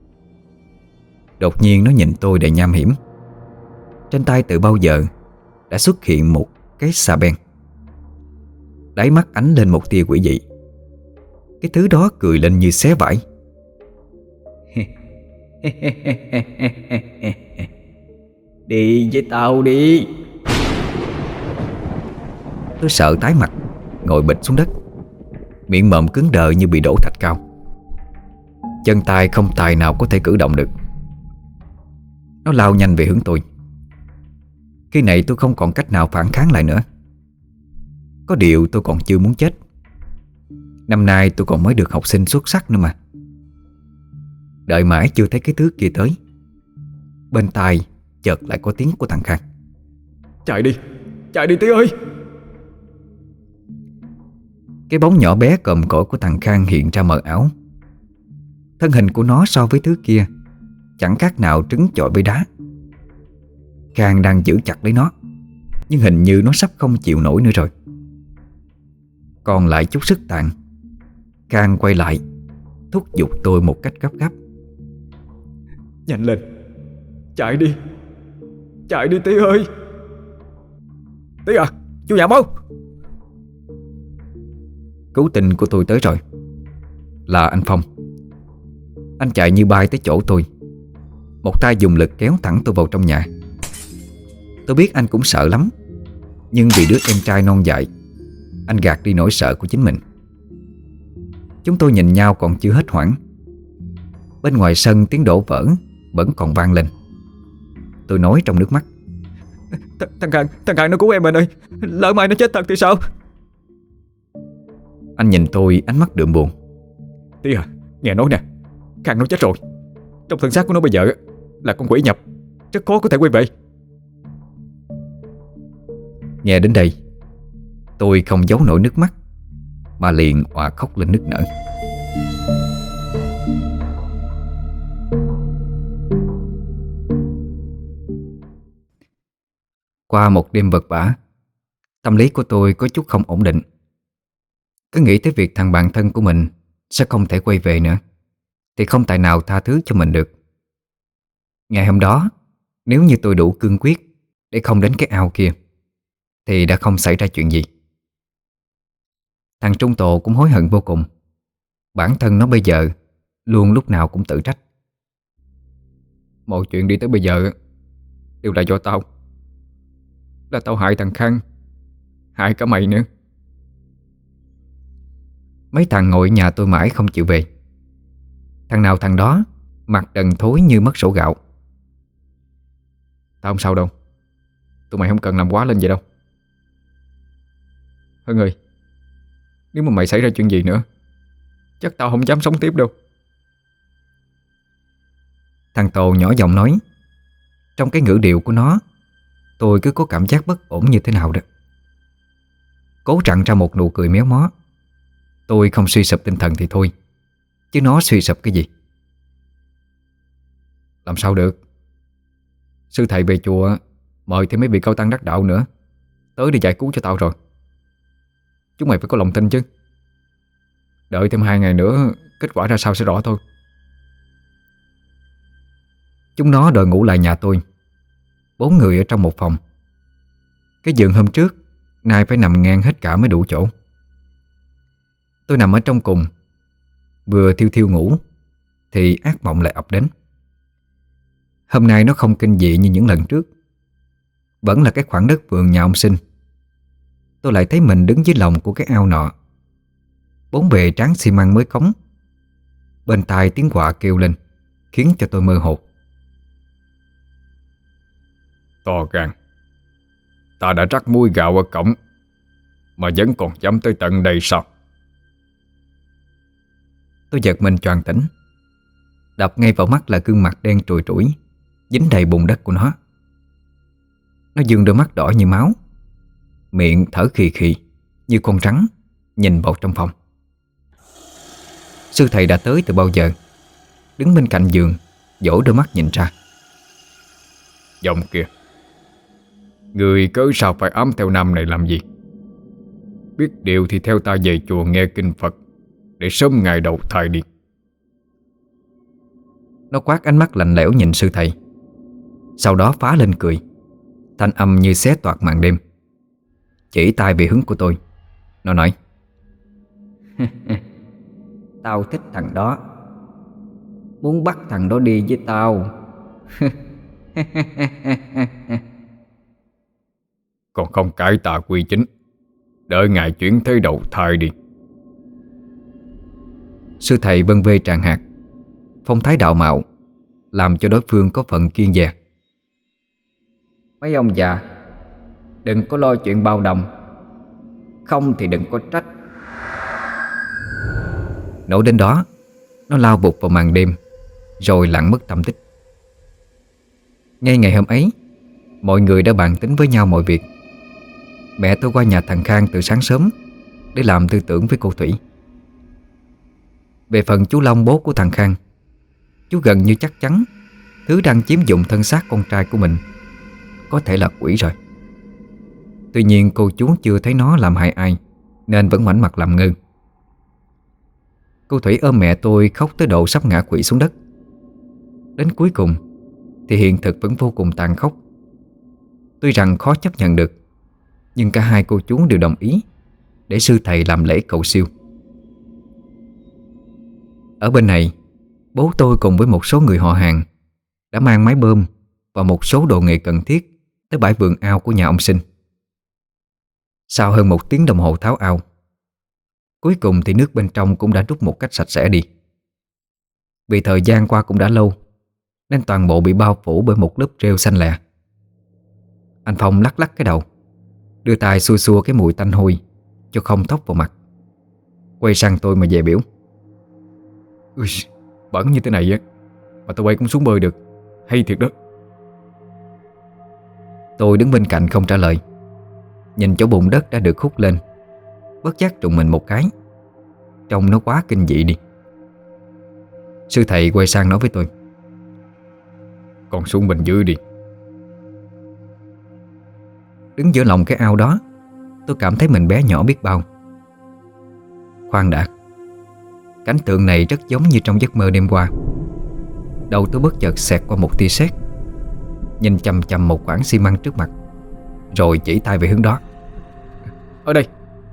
Đột nhiên nó nhìn tôi đầy nham hiểm. Trên tay từ bao giờ đã xuất hiện một cái xà beng. Đáy mắt ánh lên một tia quỷ dị. Cái thứ đó cười lên như xé vải. Đi với tao đi. Tôi sợ tái mặt, ngồi bịch xuống đất, miệng mồm cứng đờ như bị đổ thạch cao. Chân tay không tài nào có thể cử động được. Nó lao nhanh về hướng tôi. Khi này tôi không còn cách nào phản kháng lại nữa. Có điều tôi còn chưa muốn chết. Năm nay tôi còn mới được học sinh xuất sắc nữa mà. Đợi mãi chưa thấy cái thứ kia tới, bên tai chợt lại có tiếng của thằng Khang. Chạy đi Tí ơi. Cái bóng nhỏ bé còm cõi của thằng Khang hiện ra mờ ảo. Thân hình của nó so với thứ kia chẳng khác nào trứng chọi với đá. Khang đang giữ chặt lấy nó, nhưng hình như nó sắp không chịu nổi nữa rồi. Còn lại chút sức tàn, Khang quay lại thúc giục tôi một cách gấp gáp. Nhanh lên, chạy đi Tí ơi. Tí à, vô nhà mau. Cứu tinh của tôi tới rồi. Là anh Phong. Anh chạy như bay tới chỗ tôi, một tay dùng lực kéo thẳng tôi vào trong nhà. Tôi biết anh cũng sợ lắm, nhưng vì đứa em trai non dại, anh gạt đi nỗi sợ của chính mình. Chúng tôi nhìn nhau còn chưa hết hoảng. Bên ngoài sân tiếng đổ vỡ vẫn còn vang lên. Tôi nói trong nước mắt. Thằng Khang nó cứu em anh ơi. Lỡ mai nó chết thật thì sao? Anh nhìn tôi ánh mắt đượm buồn. Tí à, nghe nói nè, Khang nó chết rồi. Trong thân xác của nó bây giờ là con quỷ nhập, rất khó có thể quay về. Nghe đến đây, tôi không giấu nổi nước mắt, mà liền òa khóc lên nức nở. Qua một đêm vật vã, tâm lý của tôi có chút không ổn định. Cứ nghĩ tới việc thằng bạn thân của mình sẽ không thể quay về nữa, thì không tài nào tha thứ cho mình được. Ngày hôm đó, nếu như tôi đủ cương quyết để không đến cái ao kia, thì đã không xảy ra chuyện gì. Thằng Trung Tộ cũng hối hận vô cùng. Bản thân nó bây giờ luôn lúc nào cũng tự trách. Mọi chuyện đi tới bây giờ đều là do tao. Là tao hại thằng Khang, hại cả mày nữa. Mấy thằng ngồi ở nhà tôi mãi không chịu về. Thằng nào thằng đó mặt đần thối như mất sổ gạo. Tao không sao đâu. Tụi mày không cần làm quá lên vậy đâu. Hưng ơi, nếu mà mày xảy ra chuyện gì nữa, chắc tao không dám sống tiếp đâu. Thằng Tồ nhỏ giọng nói. Trong cái ngữ điệu của nó, tôi cứ có cảm giác bất ổn như thế nào đó. Cố trặn ra một nụ cười méo mó. Tôi không suy sụp tinh thần thì thôi, chứ nó suy sụp cái gì? Làm sao được. Sư thầy về chùa mời thêm mấy vị cao tăng đắc đạo nữa tới để giải cứu cho tao rồi. Chúng mày phải có lòng tin chứ. Đợi thêm 2 ngày nữa, kết quả ra sao sẽ rõ thôi. Chúng nó đòi ngủ lại nhà tôi. 4 người ở trong một phòng. Cái giường hôm trước nay phải nằm ngang hết cả mới đủ chỗ. Tôi nằm ở trong cùng, vừa thiêu thiêu ngủ thì ác mộng lại ập đến. Hôm nay nó không kinh dị như những lần trước. Vẫn là cái khoảng đất vườn nhà ông Sinh. Tôi lại thấy mình đứng dưới lòng của cái ao nọ. bốn bề tráng xi măng mới cống. Bên tai tiếng quạ kêu lên, khiến cho tôi mơ hồ. To gan, ta đã rắc muối gạo ở cổng mà vẫn còn dám tới tận đây sao? Tôi giật mình choàng tỉnh. Đập ngay vào mắt là gương mặt đen trùi trũi, dính đầy bùn đất của nó. Nó dương đôi mắt đỏ như máu, miệng thở khì khì như con rắn, nhìn vào trong phòng. Sư thầy đã tới từ bao giờ, đứng bên cạnh giường, dỗ đôi mắt nhìn ra. Giọng kìa, người cớ sao phải ám theo Nam này làm gì? Biết điều thì theo ta về chùa nghe kinh Phật, để sớm ngày đầu thai đi. Nó quát ánh mắt lạnh lẽo nhìn sư thầy, sau đó phá lên cười, thanh âm như xé toạc màn đêm. Chỉ tay về hướng của tôi. Nó nói: Tao thích thằng đó, muốn bắt thằng đó đi với tao. Còn không cải tà quy chính, đợi ngài chuyển thế đầu thai đi. Sư thầy vân vê tràng hạt, phong thái đạo mạo, làm cho đối phương có phần kiêng dè. Mấy ông già, đừng có lo chuyện bao đồng, không thì đừng có trách. Nổi đến đó, nó lao vụt vào màn đêm, rồi lặn mất tâm tích. Ngay ngày hôm ấy, mọi người đã bàn tính với nhau mọi việc. Mẹ tôi qua nhà thằng Khang từ sáng sớm để làm tư tưởng với cô Thủy. Về phần chú Long, bố của thằng Khang, chú gần như chắc chắn thứ đang chiếm dụng thân xác con trai của mình có thể là quỷ rồi. Tuy nhiên cô chú chưa thấy nó làm hại ai, nên vẫn ngoảnh mặt làm ngơ. Cô Thủy ôm mẹ tôi khóc tới độ sắp ngã quỵ xuống đất. Đến cuối cùng thì hiện thực vẫn vô cùng tàn khốc. Tuy rằng khó chấp nhận được, nhưng cả hai cô chú đều đồng ý để sư thầy làm lễ cầu siêu. Ở bên này, bố tôi cùng với một số người họ hàng đã mang máy bơm và một số đồ nghề cần thiết tới bãi vườn ao của nhà ông Sinh. Sau hơn 1 tiếng đồng hồ tháo ao, cuối cùng thì nước bên trong cũng đã rút một cách sạch sẽ đi. Vì thời gian qua cũng đã lâu, nên toàn bộ bị bao phủ bởi một lớp rêu xanh lè. Anh Phong lắc lắc cái đầu, đưa tay xua xua cái mùi tanh hôi cho không thốc vào mặt. Quay sang tôi mà dè biểu: Ui, bẩn như thế này á mà tụi bay cũng xuống bơi được, hay thiệt đó. Tôi đứng bên cạnh không trả lời, nhìn chỗ bùn đất đã được hút lên, bất giác trùng mình một cái. Trông nó quá kinh dị đi. Sư thầy quay sang nói với tôi: Còn xuống bên dưới đi. Đứng giữa lòng cái ao đó, tôi cảm thấy mình bé nhỏ biết bao. Khoan đã, cảnh tượng này rất giống như trong giấc mơ đêm qua. Đầu tôi bất chợt xẹt qua một tia sét, nhìn chằm chằm một quảng xi măng trước mặt, rồi chỉ tay về hướng đó. Ở đây.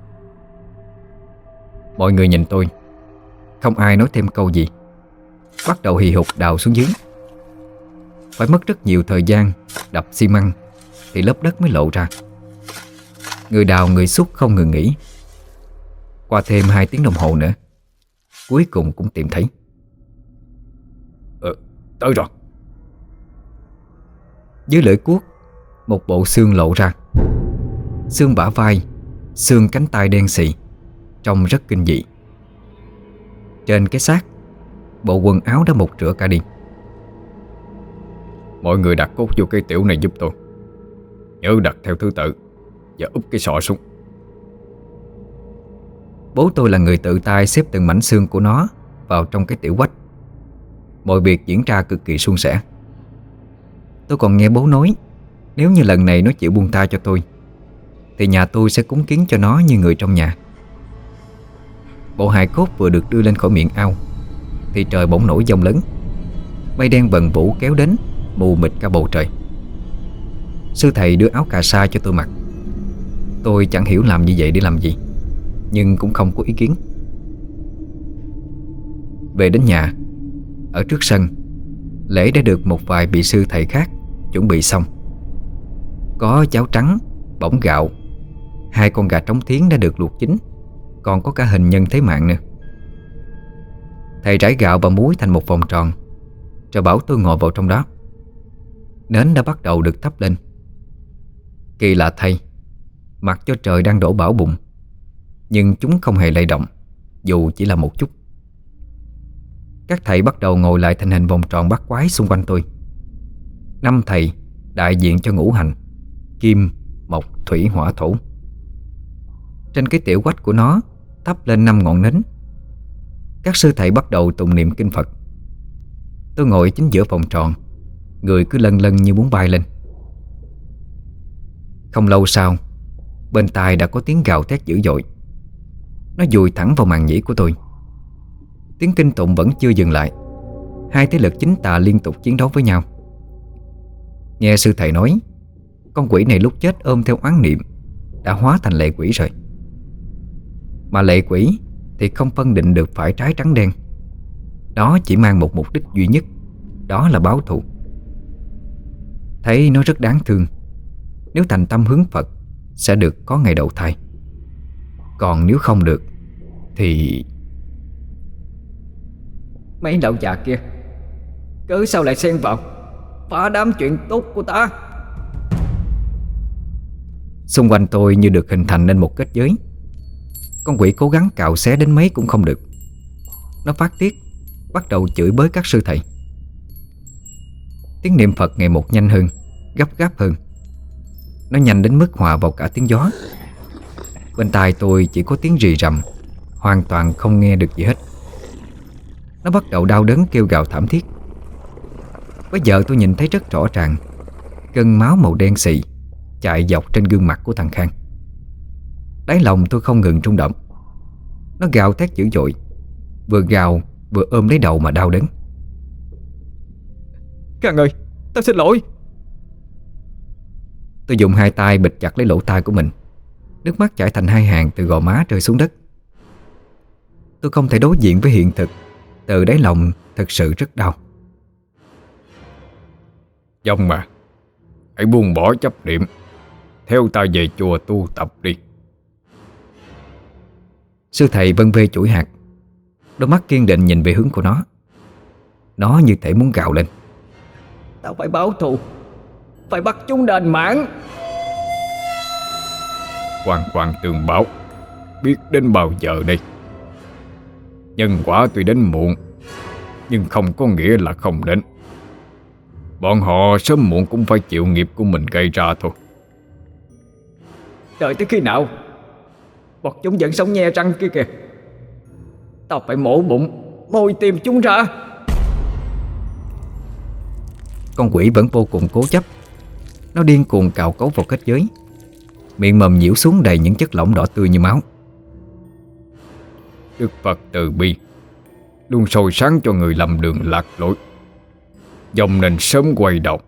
Mọi người nhìn tôi, không ai nói thêm câu gì, bắt đầu hì hục đào xuống dưới. Phải mất rất nhiều thời gian đập xi măng thì lớp đất mới lộ ra. Người đào người xúc không ngừng nghỉ. Qua thêm 2 tiếng đồng hồ nữa, cuối cùng cũng tìm thấy. Tới rồi. Dưới lưỡi cuốc, một bộ xương lộ ra. Xương bả vai, xương cánh tay đen xì, trông rất kinh dị. Trên cái xác, bộ quần áo đã mục rửa cả đi. Mọi người đặt cốt vô cái tiểu này giúp tôi. Nhớ đặt theo thứ tự và úp cái sọ xuống. Bố tôi là người tự tay xếp từng mảnh xương của nó vào trong cái tiểu quách. Mọi việc diễn ra cực kỳ suôn sẻ. Tôi còn nghe bố nói, nếu như lần này nó chịu buông tha cho tôi thì nhà tôi sẽ cúng kiến cho nó như người trong nhà. Bộ hài cốt vừa được đưa lên khỏi miệng ao thì trời bỗng nổi giông lớn. Mây đen vần vũ kéo đến, mù mịt cả bầu trời. Sư thầy đưa áo cà sa cho tôi mặc. Tôi chẳng hiểu làm như vậy để làm gì, nhưng cũng không có ý kiến. Về đến nhà, ở trước sân, lễ đã được một vài vị sư thầy khác chuẩn bị xong. Có cháo trắng, bỏng gạo, 2 con gà trống thiến đã được luộc chín, còn có cả hình nhân thế mạng nữa. Thầy rải gạo và muối thành một vòng tròn, rồi bảo tôi ngồi vào trong đó. Nến đã bắt đầu được thắp lên. Kỳ lạ thay, mặc cho trời đang đổ bão bùng, nhưng chúng không hề lay động, dù chỉ là một chút. Các thầy bắt đầu ngồi lại thành hình vòng tròn bắt quái xung quanh tôi. 5 thầy đại diện cho ngũ hành: kim, mộc, thủy, hỏa, thổ. Trên cái tiểu quách của nó thắp lên 5 ngọn nến. Các sư thầy bắt đầu tụng niệm kinh Phật. Tôi ngồi chính giữa vòng tròn, người cứ lân lân như muốn bay lên. Không lâu sau, bên tai đã có tiếng gào thét dữ dội. Nó dùi thẳng vào màng nhĩ của tôi. Tiếng kinh tụng vẫn chưa dừng lại. Hai thế lực chính tà liên tục chiến đấu với nhau. Nghe sư thầy nói, con quỷ này lúc chết ôm theo oán niệm đã hóa thành lệ quỷ rồi. Mà lệ quỷ thì không phân định được phải trái trắng đen. Nó chỉ mang một mục đích duy nhất, đó là báo thù. Thấy nó rất đáng thương. Nếu thành tâm hướng Phật sẽ được có ngày đầu thai. Còn nếu không được thì... Mấy đạo già kia cớ sao lại xen vào phá đám chuyện tốt của ta? Xung quanh tôi như được hình thành nên một kết giới. Con quỷ cố gắng cạo xé đến mấy cũng không được. Nó phát tiết, bắt đầu chửi bới các sư thầy. Tiếng niệm Phật ngày một nhanh hơn, gấp gáp hơn. Nó nhanh đến mức hòa vào cả tiếng gió. Bên tai tôi chỉ có tiếng rì rầm, hoàn toàn không nghe được gì hết. Nó bắt đầu đau đớn kêu gào thảm thiết. Bây giờ tôi nhìn thấy rất rõ ràng cơn máu màu đen xì chạy dọc trên gương mặt của thằng Khang. Đáy lòng tôi không ngừng rung động. Nó gào thét dữ dội, vừa gào vừa ôm lấy đầu mà đau đớn. Khang ơi, tao xin lỗi. Tôi dùng hai tay bịt chặt lấy lỗ tai của mình. Nước mắt chảy thành hai hàng từ gò má rơi xuống đất. Tôi không thể đối diện với hiện thực. Từ đáy lòng thật sự rất đau. Dông mà, hãy buông bỏ chấp niệm, theo ta về chùa tu tập đi. Sư thầy vân vê chuỗi hạt. Đôi mắt kiên định nhìn về hướng của nó. Nó như thể muốn gào lên. Tao phải báo thù, phải bắt chúng đền mạng. Hoàn toàn tường báo, biết đến bao giờ đây? Nhân quả tuy đến muộn, nhưng không có nghĩa là không đến. Bọn họ sớm muộn cũng phải chịu nghiệp của mình gây ra thôi. Đợi tới khi nào? Bọn chúng vẫn sống nhe răng kia kìa. Tao phải mổ bụng, môi tim chúng ra. Con quỷ vẫn vô cùng cố chấp. Nó điên cuồng cào cấu vào kết giới. Miệng mồm nhiễu xuống đầy những chất lỏng đỏ tươi như máu. Đức Phật từ bi, luôn soi sáng cho người lầm đường lạc lối. Dòng nên sớm quay đầu.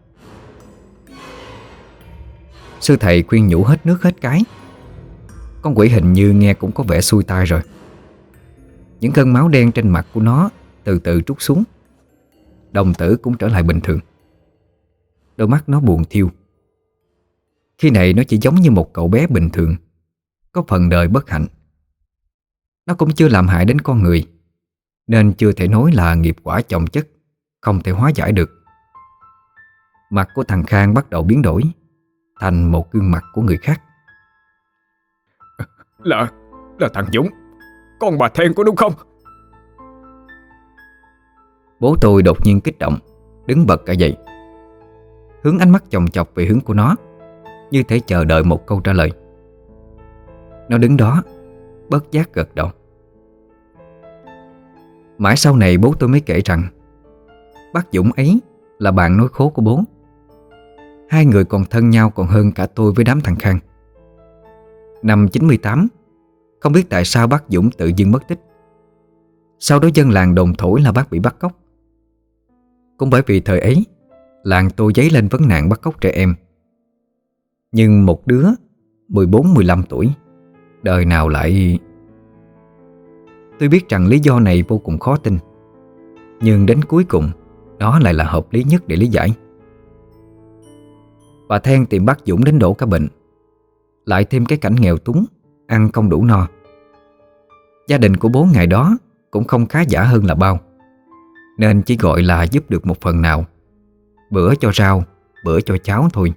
Sư thầy khuyên nhủ hết nước hết cái. Con quỷ hình như nghe cũng có vẻ xuôi tai rồi. Những cơn máu đen trên mặt của nó từ từ trút xuống. Đồng tử cũng trở lại bình thường. Đôi mắt nó buồn thiêu. Khi này nó chỉ giống như một cậu bé bình thường, có phần đời bất hạnh. Nó cũng chưa làm hại đến con người, nên chưa thể nói là nghiệp quả chồng chất, không thể hóa giải được. Mặt của thằng Khang bắt đầu biến đổi thành một gương mặt của người khác. Là thằng Dũng, con bà Then có đúng không? Bố tôi đột nhiên kích động, đứng bật cả dậy, hướng ánh mắt chòng chọc về hướng của nó, như thể chờ đợi một câu trả lời. Nó đứng đó, bất giác gật đầu. Mãi sau này bố tôi mới kể rằng bác Dũng ấy là bạn nối khố của bố. Hai người còn thân nhau còn hơn cả tôi với đám thằng Khang. Năm 98, không biết tại sao bác Dũng tự dưng mất tích. Sau đó dân làng đồn thổi là bác bị bắt cóc. Cũng bởi vì thời ấy, làng tôi dấy lên vấn nạn bắt cóc trẻ em. Nhưng một đứa 14-15 tuổi, đời nào lại... Tôi biết rằng lý do này vô cùng khó tin, nhưng đến cuối cùng đó lại là hợp lý nhất để lý giải. Bà Then tìm bác Dũng đến đổ cả bệnh, lại thêm cái cảnh nghèo túng, ăn không đủ no. Gia đình của bố ngày đó cũng không khá giả hơn là bao, nên chỉ gọi là giúp được một phần nào, bữa cho rau, bữa cho cháo thôi.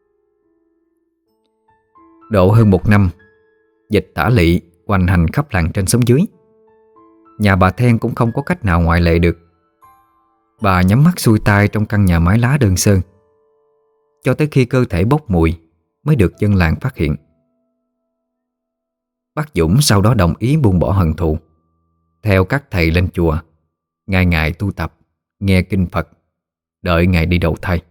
Độ hơn một năm, dịch tả lị hoành hành khắp làng trên xóm dưới. Nhà bà Then cũng không có cách nào ngoại lệ được. Bà nhắm mắt xuôi tay trong căn nhà mái lá đơn sơ, cho tới khi cơ thể bốc mùi mới được dân làng phát hiện. Bác Dũng sau đó đồng ý buông bỏ hận thù, theo các thầy lên chùa, ngày ngày tu tập, nghe kinh Phật, đợi ngày đi đầu thai.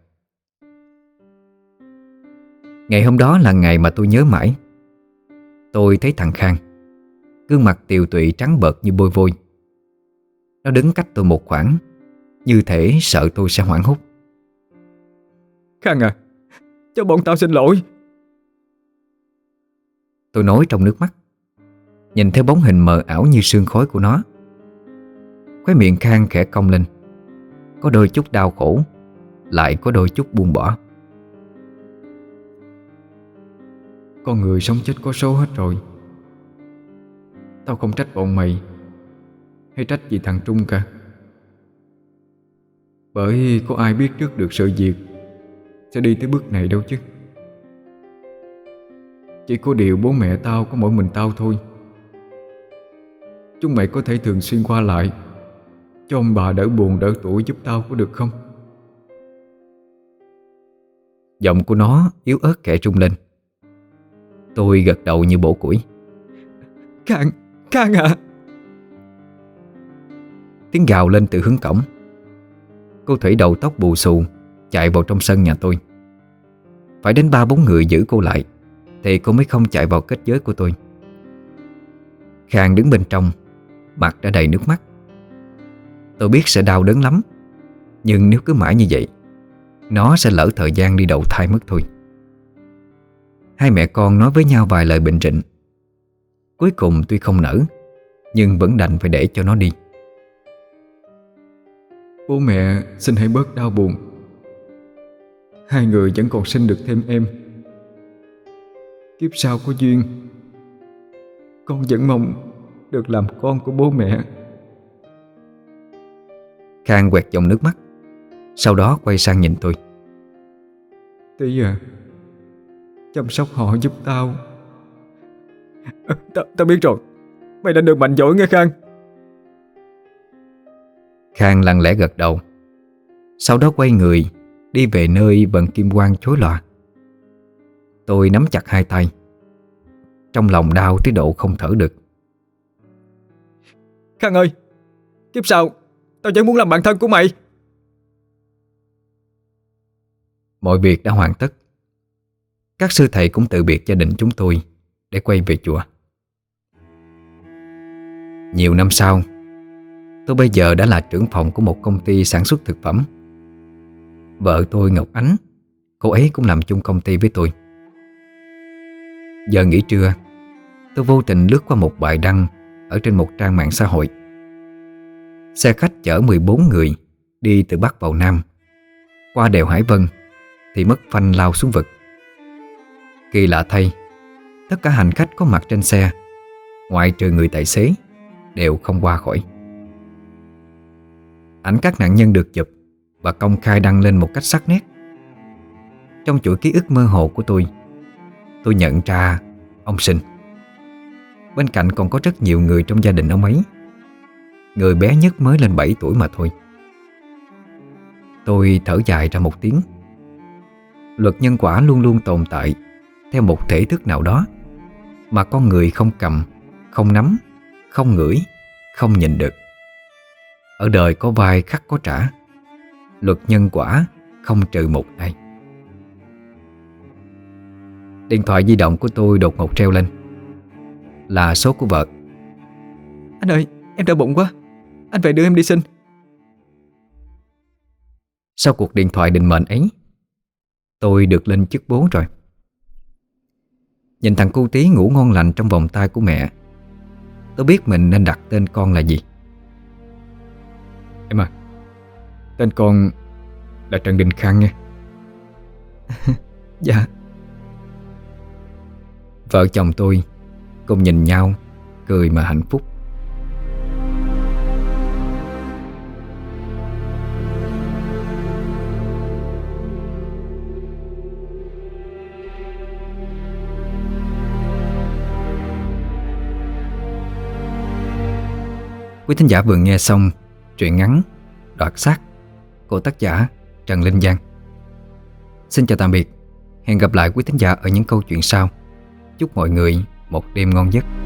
Ngày hôm đó là ngày mà tôi nhớ mãi. Tôi thấy thằng Khang, gương mặt tiều tụy trắng bợt như bôi vôi. Nó đứng cách tôi một khoảng, như thể sợ tôi sẽ hoảng hốt. Khang à, cho bọn tao xin lỗi. Tôi nói trong nước mắt, nhìn theo bóng hình mờ ảo như sương khói của nó. Khóe miệng Khang khẽ cong lên, có đôi chút đau khổ, lại có đôi chút buông bỏ. Con người sống chết có số hết rồi. Tao không trách bọn mày hay trách gì thằng Trung cả, bởi có ai biết trước được sự việc sẽ đi tới bước này đâu chứ. Chỉ có điều bố mẹ tao có mỗi mình tao thôi. Chúng mày có thể thường xuyên qua lại, cho ông bà đỡ buồn đỡ tuổi giúp tao có được không? Giọng của nó yếu ớt khẽ rung lên. Tôi gật đầu như bổ củi. Khang à. Tiếng gào lên từ hướng cổng. Cô Thủy đầu tóc bù xù chạy vào trong sân nhà tôi. Phải đến 3-4 người giữ cô lại thì cô mới không chạy vào kết giới của tôi. Khang đứng bên trong, mặt đã đầy nước mắt. Tôi biết sẽ đau đớn lắm, nhưng nếu cứ mãi như vậy, nó sẽ lỡ thời gian đi đầu thai mất thôi. Hai mẹ con nói với nhau vài lời bình rịnh. Cuối cùng tuy không nỡ, nhưng vẫn đành phải để cho nó đi. Bố mẹ xin hãy bớt đau buồn. Hai người vẫn còn sinh được thêm em. Kiếp sau có duyên, con vẫn mong được làm con của bố mẹ. Khang quẹt dòng nước mắt, sau đó quay sang nhìn tôi. Tí à, chăm sóc họ giúp tao. Tao biết rồi. Mày đã được mạnh dỗi nghe Khang. Khang lặng lẽ gật đầu, sau đó quay người đi về nơi vần kim quang chói lòa. Tôi nắm chặt hai tay, trong lòng đau tới độ không thở được. Khang ơi, kiếp sau tao vẫn muốn làm bạn thân của mày. Mọi việc đã hoàn tất. Các sư thầy cũng từ biệt gia đình chúng tôi để quay về chùa. Nhiều năm sau, tôi bây giờ đã là trưởng phòng của một công ty sản xuất thực phẩm. Vợ tôi Ngọc Ánh, cô ấy cũng làm chung công ty với tôi. Giờ nghỉ trưa, tôi vô tình lướt qua một bài đăng ở trên một trang mạng xã hội. Xe khách chở 14 người đi từ Bắc vào Nam, qua đèo Hải Vân thì mất phanh lao xuống vực. Kỳ lạ thay, tất cả hành khách có mặt trên xe, ngoại trừ người tài xế, đều không qua khỏi. Ảnh các nạn nhân được chụp và công khai đăng lên một cách sắc nét. Trong chuỗi ký ức mơ hồ của tôi nhận ra ông Sinh. Bên cạnh còn có rất nhiều người trong gia đình ông ấy. Người bé nhất mới lên 7 tuổi mà thôi. Tôi thở dài ra một tiếng. Luật nhân quả luôn luôn tồn tại theo một thể thức nào đó mà con người không cầm, không nắm, không ngửi, không nhìn được. Ở đời có vai khắc có trả. Luật nhân quả không trừ một ai. Điện thoại di động của tôi đột ngột reo lên. Là số của vợ. Anh ơi, em đau bụng quá, anh về đưa em đi sinh. Sau cuộc điện thoại định mệnh ấy, tôi được lên chức bố rồi. Nhìn thằng cu tí ngủ ngon lành trong vòng tay của mẹ, tôi biết mình nên đặt tên con là gì. Em à, tên con là Trần Đình Khang nha. Dạ. Vợ chồng tôi cùng nhìn nhau, cười mà hạnh phúc. Quý thính giả vừa nghe xong truyện ngắn Đoạt xác của tác giả Trần Linh Giang. Xin chào tạm biệt. Hẹn gặp lại quý thính giả ở những câu chuyện sau. Chúc mọi người một đêm ngon giấc.